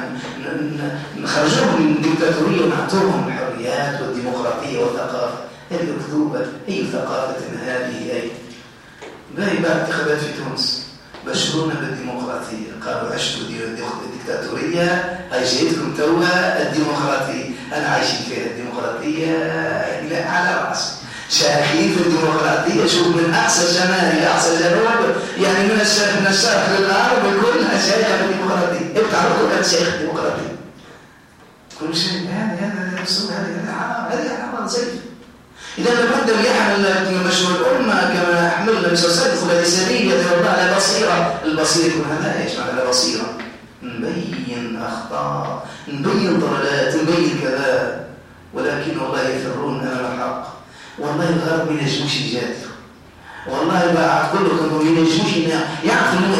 ونخرجوهم من الديكتاتورية ونعطوهم الحريات والديمقراطية والثقافة. هذه أكذوبة. أي ثقافة هذه؟ أي باهي بعد انتخابات في تونس بشرونا بالديمقراطية، قالوا عشتوا الديكتاتورية هاي جيتكم توا الديمقراطية. أنا عايشين فيها الديمقراطية إلى على رأسي، شايفين في الديمقراطية. شوف من أقصى شمال إلى أقصى جنوب، يعني من الشرق من الشرق للغرب كلها شايفة في الديمقراطية. ابتعرفوا كل شيء الديمقراطية كل شيء. هذا هذا الصورة هذه حرام، هذه حرام زيف. إذا لابد أن يحمل مشروع الأمة كما حملنا النبي صلى الله عليه وسلم هذه سبيل يدعو الله على بصيرة. البصيرة يكون هذا ايش معنى على بصيرة؟ نبين أخطاء، نبين ضلالات، نبين كذا، ولكن والله يفرون أمام الحق. والله الغرب ما ينجموش يجادلوا، والله بقى أقول لكم ما ينجموش يعرفوا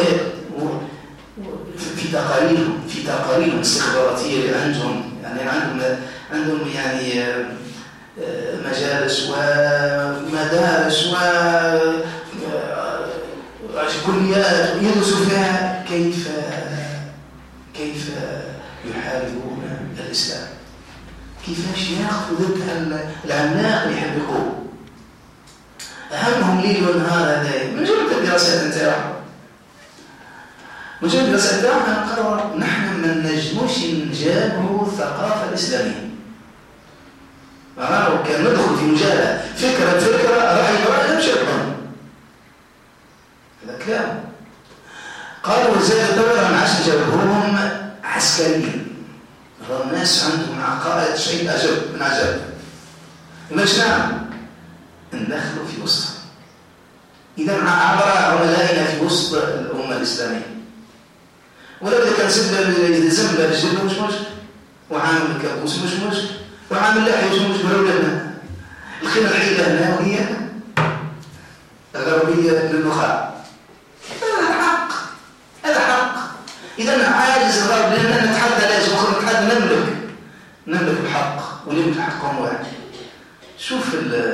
في تقاريرهم في تقاريرهم الاستخباراتية اللي عندهم، يعني عندهم عندهم يعني مجالس ومدارس وكليات يدرسوا فيها كيف كيف يحاربون الإسلام، كيفاش ياخذوا ذلك العملاق اللي يحبقوه. أهمهم ليل ونهار هذا من جملة الدراسات نتاعهم. من جملة الدراسات نتاعهم نقرر نحن ما نجموش نجابهوا الثقافة الإسلامية. أنا كان ندخل في مجالة فكرة فكرة راح يبقى مش يفهم هذا كلام. قالوا وزارة الدولة عن عشر جابهم عسكريين، الناس عندهم عقائد شيء أجب من عجب. ليش نعم ندخلوا في وسطهم. إذا عبر عملائنا في وسط الأمة الإسلامية، ولو إذا كان زبلة زبلة بالجبل مش مشكلة، وعامل الكابوس مش مشكلة، وعامل لحية مش مشكلة. ولدنا الخيمة الحيلة هنا وهي الغربية للنخاع. هذا حق، هذا حق. إذا عاجز الغرب لأننا نتحدى لازم نتحدى نملك نملك الحق ونملك حقهم واحد. شوف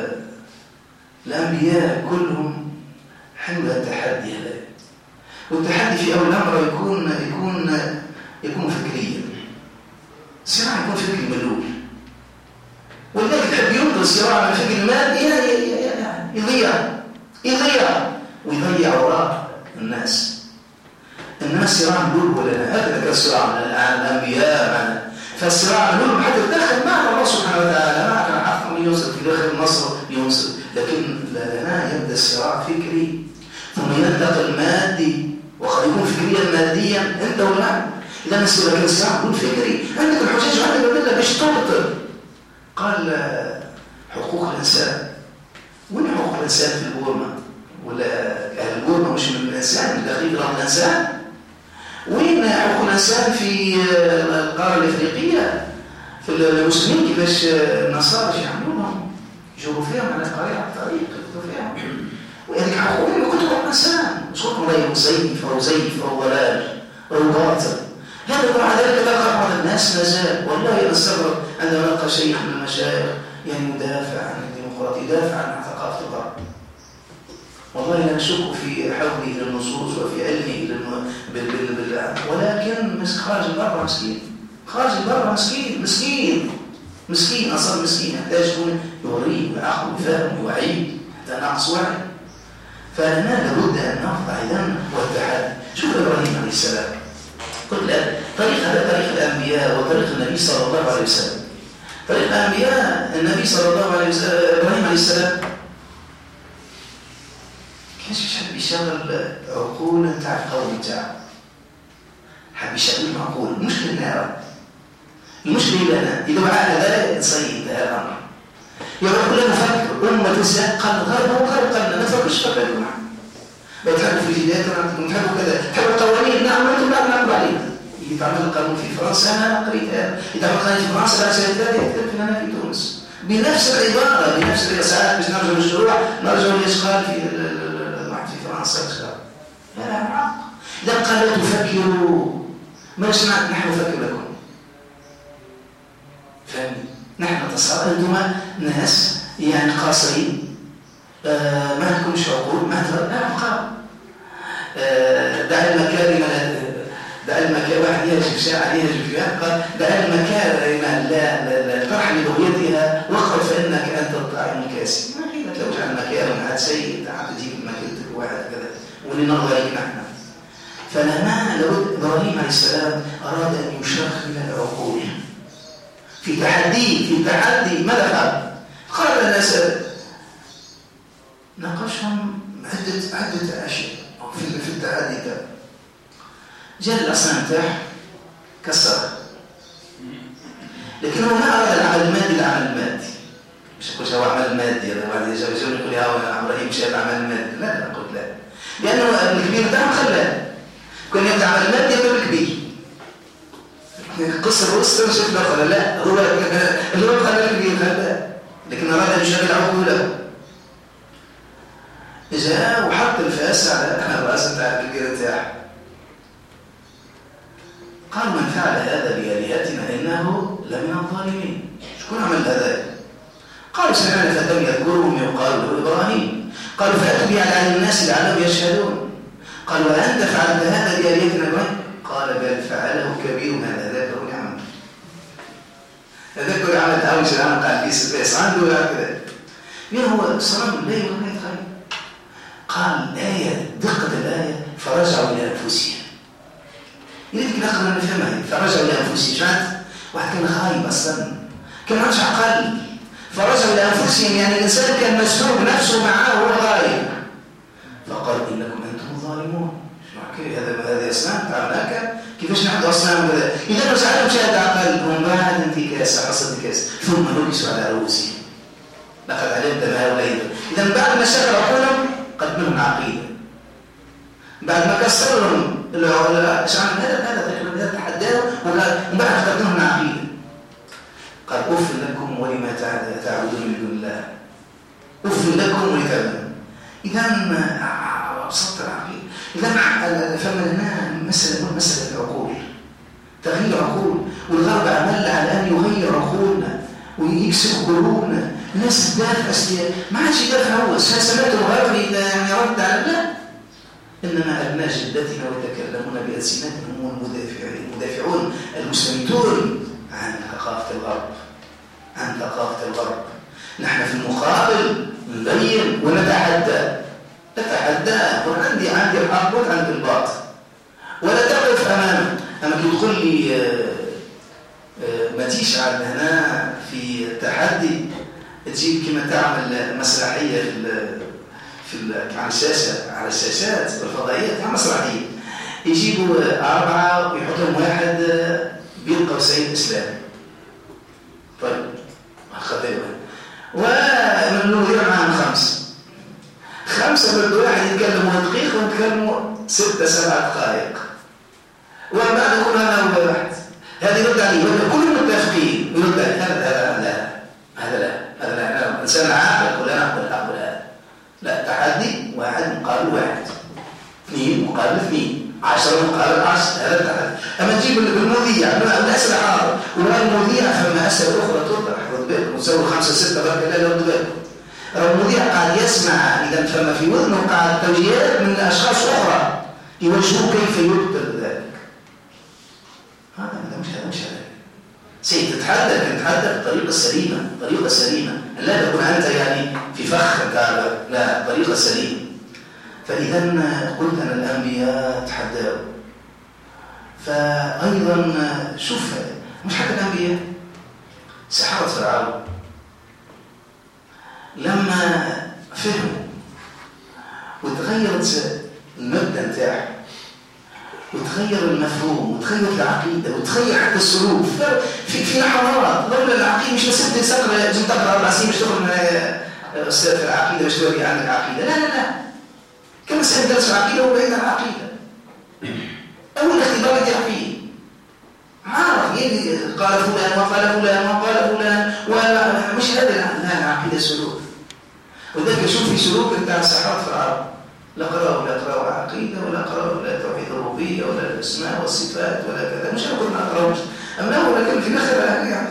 الأنبياء كلهم حملوا التحدي هذا، والتحدي في أول أمر يكون يكون يكون فكريا. الصراع يكون فكري ملول، ولذلك يحب ينقل الصراع على الفكر المادي يضيع يضيع ويضيع وراء الناس. الناس صراع ملول ولا هكذا كان الصراع مع الأنبياء معنا. فالصراع ملول حتى تدخل معنا الله سبحانه وتعالى. ما كان حق من ينصر في داخل مصر ينصر، لكن لنا يبدأ الصراع فكري ثم ينتقل مادي، وقد يكون فكريا ماديا انت ولا اذا مسؤول، لكن الصراع يكون فكري. عندك الحجاج وعندك الادله باش تبطل. قال حقوق الانسان، وين حقوق الانسان في البورما؟ ولا اهل البورما مش من الانسان، داخلين في الانسان؟ وين حقوق الانسان في القاره الافريقيه في المسلمين؟ كيفاش النصارى يعملونهم؟ يجروا فيهم على قرية الطريق، يقتلوا فيهم. وهذيك حقوقهم يقتلوا الإنسان، مش قلتهم لا يزيف أو زيف أو ضلال أو باطل. هذا ومع ذلك تلقى بعض الناس ما زال، والله أنا استغرب عندما نلقى شيخ من المشايخ يعني يدافع عن الديمقراطية، يدافع عن ثقافة الغرب. والله لا نشك في حوله للنصوص وفي علمه بال بال بال ولكن خارج البر مسكين، خارج البر مسكين مسكين مسكين أصلا مسكين، يحتاج يكون يوريه ويعقل ويفهم ويوعيه، حتى ناقص وعي. فهنا لابد أن نرفع إذن والتحدي. شوف إبراهيم عليه السلام، قلت لك طريق هذا طريق الأنبياء وطريق النبي صلى الله عليه وسلم. طريق الأنبياء النبي صلى الله عليه وسلم إبراهيم عليه السلام كانش حب يشغل عقول نتاع القوم نتاعو، حب يشغل معقول. المشكلة نعرف المشكلة لنا إذا وعى هذا نصيد هذا الأمر. يقول كلنا نفكر أمة الإسلام قال الغرب هو غرب قالنا ما تفكرش فكر يا جماعة. بتحبوا في الجدات ونحبوا كذا، تحبوا القوانين نعم وأنتم لا نعمل علينا. يتعمل القانون في فرنسا أنا قريت هذا، يتعمل القانون في فرنسا لا سنة ثلاثة يختلف لنا في تونس بنفس العبارة بنفس الساعات. باش نرجعوا للشروع نرجعوا للإشغال في الواحد في فرنسا إشغال. لا لا حق. إذا قال لا تفكروا ما سمعت نحن نفكر لكم. فهمني؟ نحن نتصور أنتم ناس يعني قاصرين، آه ما لكمش عقول، ما لا أفكار. آه دع المكارم دع المكارم واحد يجب شاعر يجب فيها قال دع المكارم لا لا ترحل بغيتها واخرج فإنك أنت الطاعم الكاسي. ما قيلت لو جعل المكارم عاد سيء عاد تجيب مكيلتك واحد كذا ولنرضى عليك نحن. فلما لابد إبراهيم عليه السلام أراد أن يشغل العقول في تحدي في تحدي. ماذا فعل؟ قال الناس ناقشهم عدة عدة أشياء في في التحدي ده. جاء الأصنام تاعه كسرها، لكنه ما أراد العمل المادي العمل المادي. مش كل شيء هو عمل مادي، هذا واحد يجي يقول يا إبراهيم شيء عمل مادي. لا لا قلت لا، لأنه الكبير تاعه خلاه كان يبدأ عمل مادي يبدأ بالكبير. قصة الوسط مش دخل، لا هو اللي هو خلى الكبير خلاه، لكن أراد أن يشغل عقوله. جاء وحط الفاس على الرأس بتاع الكبير بتاعه. قال من فعل هذا بآلهتنا إنه لمن الظالمين. شكون عمل هذا؟ قالوا سمعنا فتى يذكرهم يقال له إبراهيم. قالوا فأتوا به على الناس لعلهم يشهدون. قال وأنت فعلت هذا بآلهتنا إبراهيم؟ قال بل فعله كبيرهم هذا ذكر العمل. ذكر العمل أول شيء العمل قال في سبيس عنده هكذا. مين هو الصنم الليل ولا يتخيل؟ قال الآية دقة الآية فرجعوا إلى أنفسهم. يريد نقرأ نفهمها. فرجعوا إلى أنفسهم. شفت؟ واحد كان خايب أصلا، كان عايش عقل. فرجعوا إلى أنفسهم يعني الإنسان كان مسلوب نفسه معاه وهو غايب. فقال إنكم أنتم الظالمون. هذا هذه أصنام تعملها كيفاش نحن أصنام كذا. إذا مسألة مشاهد عقل هم بعد انتكاسة حصل انتكاسة ثم نكسوا على رؤوسهم. لقد علمت ما هؤلاء. إذا بعد ما شغل عقولهم قدمهم عقيدة. بعد ما كسرهم الشعب هذا هذا هذا تحداه وبعد قدمهم عقيدة. قال أف لكم ولما تعبدون من دون الله. أف لكم ولما تعبدون. إذا أبسطت العقيدة. إذا فما هنا مسألة مسألة العقول، تغيير عقول. والغرب عمل على أن يغير عقولنا ويكسر قلوبنا. الناس تدافع أسلية ما عادش يدافع هو سمعت الغرب يعني رد على لا، إنما أبناء جدتنا ويتكلمون بألسنتهم هم المدافعين المدافعون المستميتون عن ثقافة الغرب عن ثقافة الغرب. نحن في المقابل نبين ونتحدى تتحدى وعندي عندي الحق وعندي الباطل ولا تقف أمامه. أما تقول لي ما تيش عندنا هنا في التحدي تجيب كما تعمل مسرحية في ال في ال على الشاشة على الشاشات والفضائيات تعمل مسرحية، يجيبوا أربعة ويحطهم واحد بين قوسين إسلامي. طيب خطير. ومن المذيع معهم خمس خمسة من واحد يتكلموا دقيقة ويتكلموا ستة سبعة دقائق، وبعد يقول أنا أول واحد هذه يرد عليه كلهم متفقين يرد عليه هذا لا هذا لا هذا لا أنا إنسان عاقل ولا نقبل أقبل هذا لا. تحدي واحد مقابل واحد، اثنين مقابل اثنين، عشرة مقابل عشرة، هذا التحدي. أما تجيب بالمذيع الأسئلة حاضر والمذيع فما أسئلة أخرى تطرح رد بالك وتسوي خمسة ستة بركة لا لا رد بالك. المذيع قاعد يسمع إذا فما في وذنه قاعد توجيهات من أشخاص أخرى يوجهوه كيف يبطل ذلك. هذا مش هذا مش هذا سيد تتحدث تتحدث بالطريقة السليمة، الطريقة السليمة لا تكون أنت يعني في فخ لا، الطريقة السليمة. فإذا قلت أن الأنبياء تحدوا، فأيضا شوف مش حتى الأنبياء سحرة فرعون لما فهموا وتغيرت المبدأ نتاعهم وتغير المفهوم وتغير العقيدة وتغير حتى السلوك في في لحظات. لولا العقيدة مش بس انت تقرا لازم تقرا اربع سنين مش تخرج استاذ في العقيدة مش توري عن العقيدة، لا لا لا كما سأل درس العقيدة هو بعيد عن العقيدة. أول اختبار يدير فيه عارف قال فلان وقال فلان وقال فلان ومش هذا لا العقيدة سلوك. وذلك شوف في سلوك نتاع السحرة في العرب لا قرأوا لا قرأوا عقيدة ولا قرأوا لا توحيد الربوبية ولا الأسماء والصفات ولا كذا، مش هنقول ما قرأوش أما هو لكن في الآخر يعني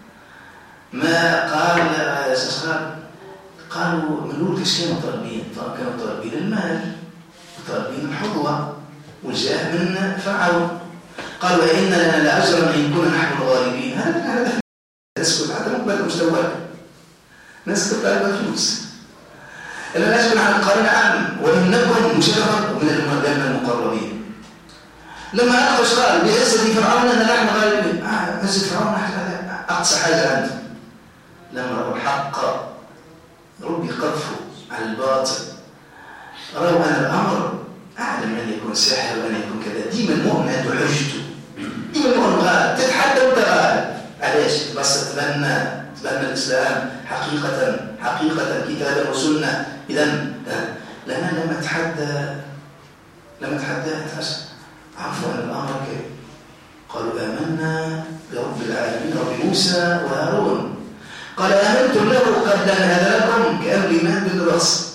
ما قال أساسا قالوا ملوك إيش كانوا طالبين؟ كانوا طالبين المال وطالبين الحظوة والجاه من فرعون. قالوا إن لنا لأجرا إن كنا نحن الغالبين. هذا هذا نسكت حتى نقبل مستوى نسكت على الفلوس. إلا نجد عن قال نعم وإنكم مشرفا من المقربين. لما أخرج قال بعزة فرعون أن نحن غالبين. آه عزة فرعون أقصى حاجة عنده. لما رأوا الحق ربي قذفوا على الباطل رأوا أن الأمر أعلم أن يكون ساحر وأن يكون كذا. ديما المؤمن عنده حجته، ديما المؤمن غالب تتحدى وأنت غالب. علاش؟ بس تبنى تبنى الإسلام حقيقة حقيقة كتابا وسنة. إذا لأننا لما تحدى لما تحدى عرفوا أن الأمر كيف. قالوا آمنا برب العالمين رب موسى وهارون. قال آمنتم له قبل أن هذا لكم كأن الإيمان بالرأس.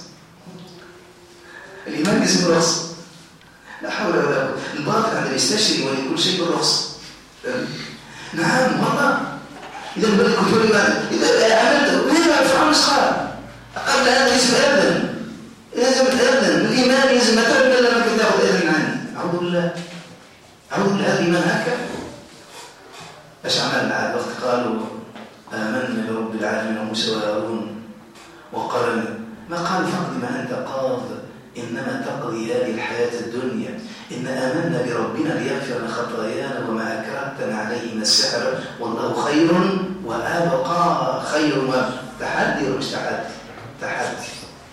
الإيمان باسم الرأس لا حول ولا قوة. الباطل عندما يستشري ويقول شيء بالرأس. نعم والله. إذا بدك تقول الإيمان إذا آمنتم ليه فرعون قال قبل أن يجب أذن لازم تأذن. الإيمان يجب ما تأذن إلا لما كنت تأخذ أذن عني. أعوذ بالله أعوذ بالله الإيمان هكذا. إيش عملنا وقت قالوا آمنا برب العالمين وموسى وهارون وقال ما قال فقد ما أنت قاض إنما تقضي هذه الحياة الدنيا إن آمنا بربنا ليغفر خطايانا وما أكرهتنا عليه من السحر والله خير وأبقى. خير وتحدي ومش تحدي تحدي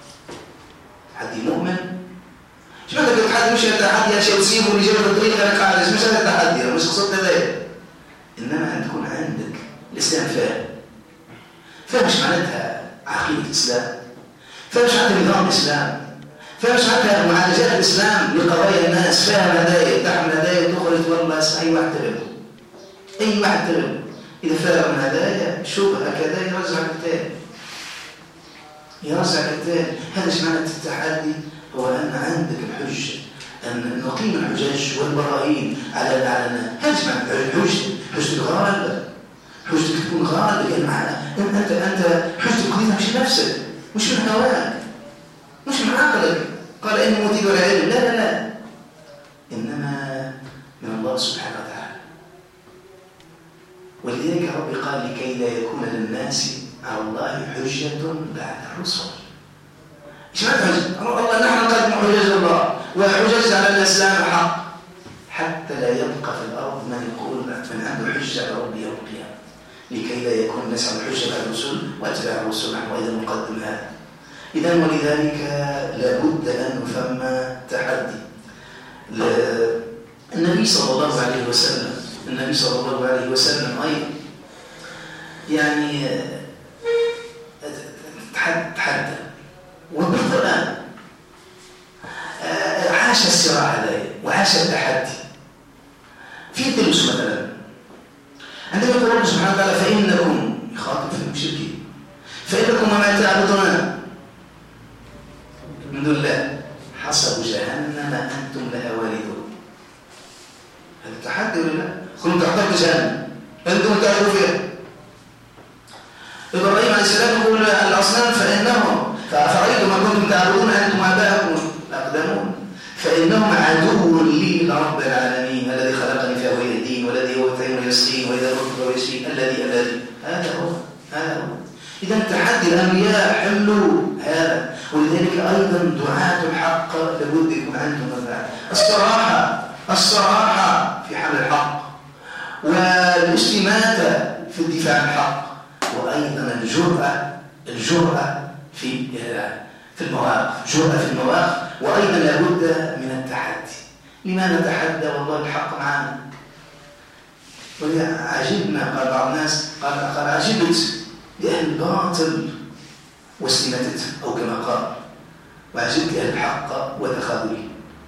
تحدي مؤمن. شو بدك التحدي؟ مش التحدي شيء تصيبه اللي جاب الطريق أنا قاعد مش هذا التحدي مش قصدت ذلك. إنما أن تكون عندك الإسلام فاهم فاهم مش معناتها عقيدة الإسلام، فاهم مش معناتها نظام الإسلام، فاهم مش معناتها معالجات الإسلام لقضايا الناس، فاهم هدايا تحمل هدايا تخرج والله أي واحد تغلب أي واحد تغلب. إذا فارغ من هدايا شبهة كذا يرجعك التاني يرجعك التاني. هذا مش معنى التحدي هو أن عندك الحجة أن نقيم الحجج والبراهين على على هذا مش معنى الحجة. حجة الغالب حجتك تكون غالب يعني معنا أنت أنت حجتك قضيتها مش نفسك مش من هواك مش من عقلك. قال إني متيد ولا علم لا لا لا إنما من الله سبحانه وتعالى. ولذلك ربي قال لكي لا يكون للناس على الله حجة بعد الرسل. إيش معنى حجة؟ الله نحن نقدم حجج الله وحجج على الإسلام حق حتى لا يبقى في الأرض من يقول من عنده حجة على ربي يوم القيامة. لكي لا يكون الناس على الحجة بعد الرسل وأتباع الرسل. نحن أيضا نقدم هذا. إذا ولذلك لابد أن ثم تحدي. النبي صلى الله عليه وسلم النبي صلى الله عليه وسلم أيضا يعني تحدى وبالقرآن عاش الصراع عليه وعاش التحدي. في تلمس مثلا عندما يقول الله سبحانه وتعالى فإنكم يخاطب في المشركين فإنكم وما تعبدون من دون الله حسب جهنم أنتم لها واردون. هذا التحدي ولا لا؟ كنتم تحتاجوا جهنم أنتم تعبدوا فيها. إبراهيم عليه السلام يقول الأصنام فإنهم فأفرأيتم ما كنتم تعبدون أنتم وآباؤكم الأقدمون فإنهم عدو لي لرب العالمين الذي خلقني فهو يهدين والذي هو يطعمني ويسقين وإذا مرضت فهو يشفين الذي الذي هذا هو هذا هو. إذا تحدي الأنبياء حلوا هذا. ولذلك أيضا دعاة الحق لابد يكون عندهم الصراحة الصراحة في حمل الحق والاستماتة في الدفاع عن الحق وأيضا الجرأة الجرأة في في المواقف جرأة في المواقف وأيضا لابد من التحدي. لما نتحدى والله الحق معنا. عجبنا قال بعض الناس قال قال عجبت لأهل الباطل واستماتته أو كما قال وعجبت لأهل الحق وتخاذله.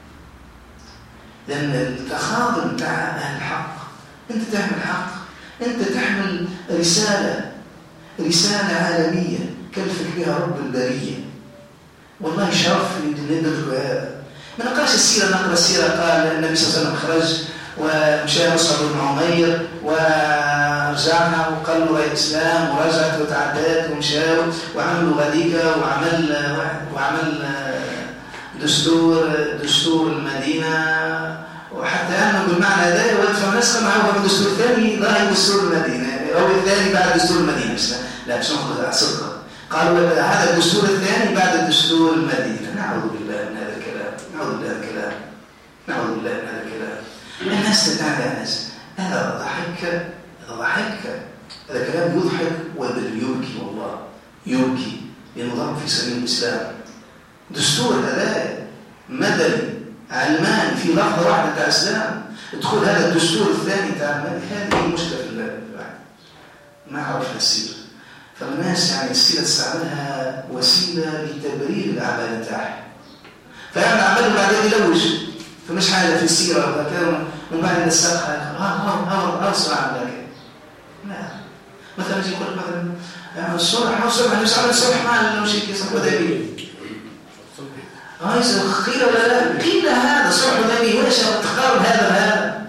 لأن التخاذل مع أهل الحق أنت تحمل حق أنت تحمل رسالة رسالة عالمية كلفك بها رب البرية. والله شرف ندرك هذا. ما نقراش السيرة نقرأ السيرة قال النبي صلى الله عليه وسلم خرج ومشى مصعب بن عمير ورجعنا وقال له رأي الإسلام ورجعت وتعدات ومشاو وعملوا غديقة وعمل وعمل دستور دستور المدينة وحتى أنه بالمعنى هذا ويدفع الناس معه دستور ثاني ضايع دستور المدينة أو الثاني بعد دستور المدينة. لا مش نأخذ صدقة. قالوا هذا الدستور الثاني بعد الدستور المدينة. نعوذ بالله من هذا الكلام نعوذ بالله من الكلام نعوذ بالله من هذا الكلام. الناس تتعب الناس هذا ضحك هذا ضحك هذا كلام يضحك وبل يبكي والله يبكي لأنه ضرب في سبيل الإسلام. دستور هذا مدني علماني في لحظة واحدة تاع الإسلام ادخل هذا الدستور الثاني تاع المدني. هذه مشكلة في الله ما عرفنا السيرة. فالناس يعني السيرة تستعملها وسيلة لتبرير الأعمال بتاعها. فيعمل أعماله بعدين يلوج فمش حاجة في السيرة وكذا ومن بعد نسخها ها ها ها أرسل عن ذلك. لا مثلا يجي يقول مثلا يعني الصلح أو الصلح مش عمل الصلح مع المشركين صلح حديبية. هاي قيل ولا لا؟ قيل هذا صلح حديبية وإيش تقارن هذا بهذا؟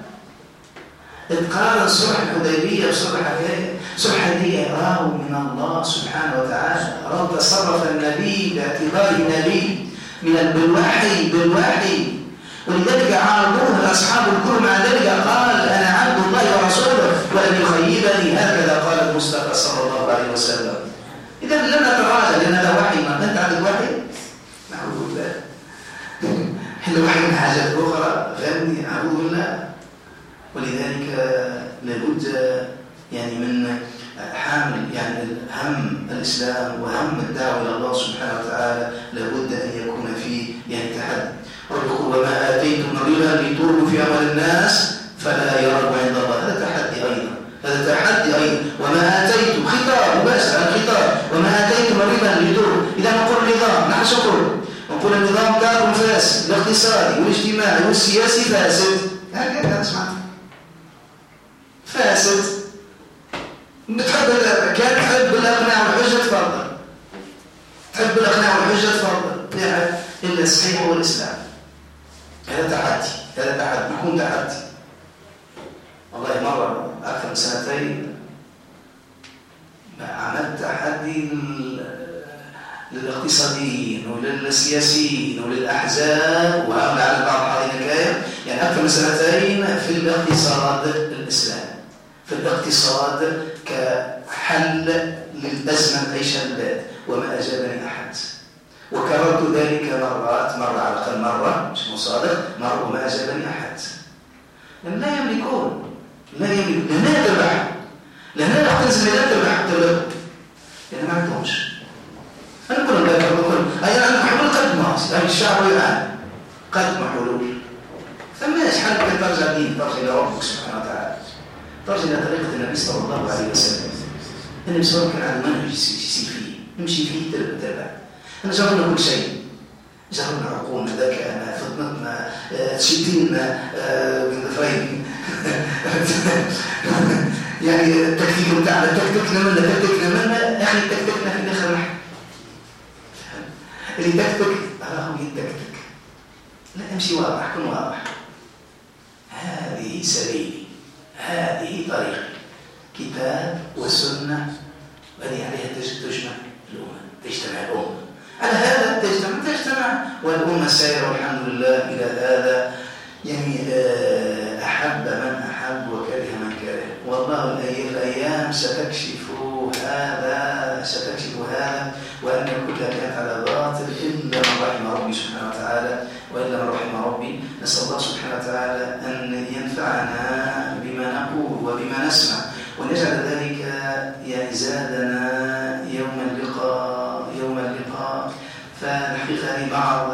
تقارن صلح الحديبية وصلح حديبية. صلح هدية راه من الله سبحانه وتعالى. راه تصرف النبي باعتباره نبي من بالوحي بالوحي. ولذلك عارضوه أصحاب الكل مع ذلك قال أنا عبد الله ورسوله ولن يخيبني هكذا قال المصطفى صلى الله عليه وسلم. إذا لن نتراجع لأن هذا وحي. ما أنت عندك وحي نعوذ بالله حل وحي من حاجات أخرى فهمني أعوذ بالله. ولذلك لابد يعني من حامل يعني هم الإسلام وهم الدعوة إلى الله سبحانه وتعالى لابد أن يكون فيه يعني تحدي. ويقول وما آتيتم من ربا لتربوا في أموال الناس فلا يرب عند الله. هذا تحدي أيضا هذا تحدي أيضا. وما آتيتم خطاب مباشر عن خطاب وما آتيتم من ربا لتربوا. إذا نقول النظام نحن شكر نقول النظام بتاعكم فاسد الاقتصادي والاجتماعي والسياسي فاسد. هكذا سمعت فاسد. بتحب كان تحب الأقناع والحجة تفضل تحب الأقناع والحجة تفضل يعني إلا الصحيح هو الإسلام. هذا تحدي هذا تحدي يكون تحدي. والله مرة أكثر من سنتين عملت تحدي للاقتصاديين وللسياسيين وللأحزاب وعمل على بعض هذه الحكاية يعني أكثر من سنتين في الاقتصاد الإسلامي في الاقتصاد كحل للأزمة تعيشها البلاد. وما أجابني أحد وكررت ذلك مرات مرة على الأقل مرة مش مصادق مرة وما أجابني أحد. لا يملكون لا يملكون لا تبع لأن أنا وقت الزميلات اللي حتى له لأن ما عندهمش. أنا كل ذلك أقول أي أنا حلول قد ما يعني الشعب الآن قد ما حلول ثم يشحن كي ترجع دين ترجع إلى ربك سبحانه وتعالى ترجع إلى طريقة النبي صلى الله عليه وسلم. النبي صلى الله عليه وسلم كان عنده منهج يسير فيه نمشي فيه تربة تبع. أنا جربنا كل شيء جربنا عقولنا ذكاءنا فطنتنا تشدينا بالنفرين يعني التكتيك بتاعنا تكتكنا منا تكتكنا منا أخي تكتكنا في الآخر نحن اللي تكتك راهو يتكتك. لا امشي واضح كن واضح. هذه سبيلي هذه طريقي كتاب وسنة وهذه عليها تجمع الأمة تجتمع الأمة على هذا تجتمع تجتمع والأمة سائرة والحمد لله إلى هذا يعني أحب من أحب وكره من كره. والله الأيام ستكشف هذا ستكشف هذا وأن كلها كانت على باطل إلا من رحم ربي سبحانه وتعالى وإلا من رحم ربي. نسأل الله سبحانه وتعالى أن ينفعنا بما نقول وبما نسمع وأن يجعل ذلك يعني زادنا يوم اللقاء يوم اللقاء. فالحقيقة يعني بعض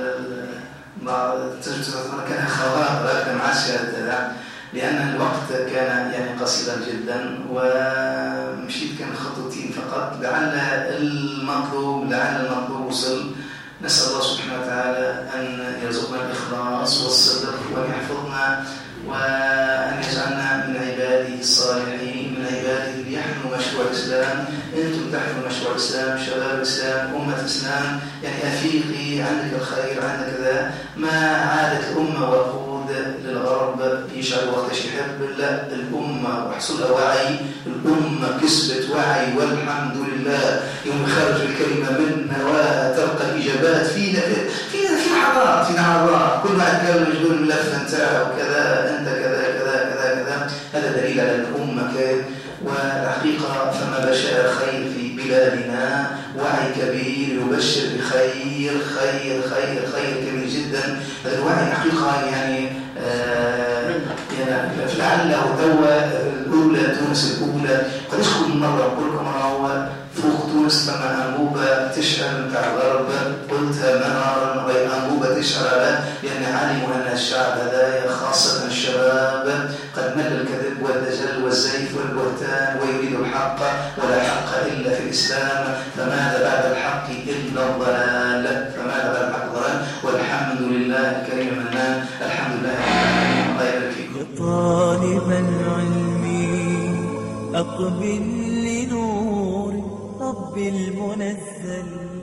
بعض التجربة كان خواطر لكن عشرة لأن الوقت كان يعني قصيرا جدا ومشيت كان خطوتين فقط لعل المطلوب لعل المطلوب وصل. نسأل الله سبحانه وتعالى أن يرزقنا الإخلاص والصدق وأن يحفظنا وأن يجعلنا من عباده الصالحين من عباده اللي يحملوا مشروع الإسلام. أنتم تحملوا مشروع الإسلام شباب الإسلام أمة الإسلام يعني أفيقي عندك الخير عندك ذا ما عادت الأمة وقود للغرب يشعر وقت يحب. لا الأمة وحصلها وعي الأمة كسبت وعي والحمد لله. يوم خرج الكلمة منا وتلقى الإجابات فينا فينا في لحظات في لحظات كل ما أتكلم يقول الملف انتهى وكذا أنت كذا كذا كذا كذا. هذا دليل على الأمة كان والحقيقة فما بشاء خير في بلادنا وعي كبير يبشر بخير خير خير خير كبير جدا. هذا الوعي الحقيقة يعني آه يعني لعله توا الأولى تونس الأولى قد يشكل مرة وكل مرة هو فوق تونس لما أنبوبة تشعل متاع الغرب قلتها مرارا غير أنبوبة تشعل على لأن علموا أن الشعب هذا خاصة الشباب قد مل الكذب والدجل والزيف والبهتان ويريد الحق ولا حق إلا في الإسلام. فماذا بعد الحق إلا الضلال فماذا بعد الحق الضلال. والحمد لله الكريم المنان الحمد لله الله يبارك فيكم. طالب العلم أقبل لنور رب المنزل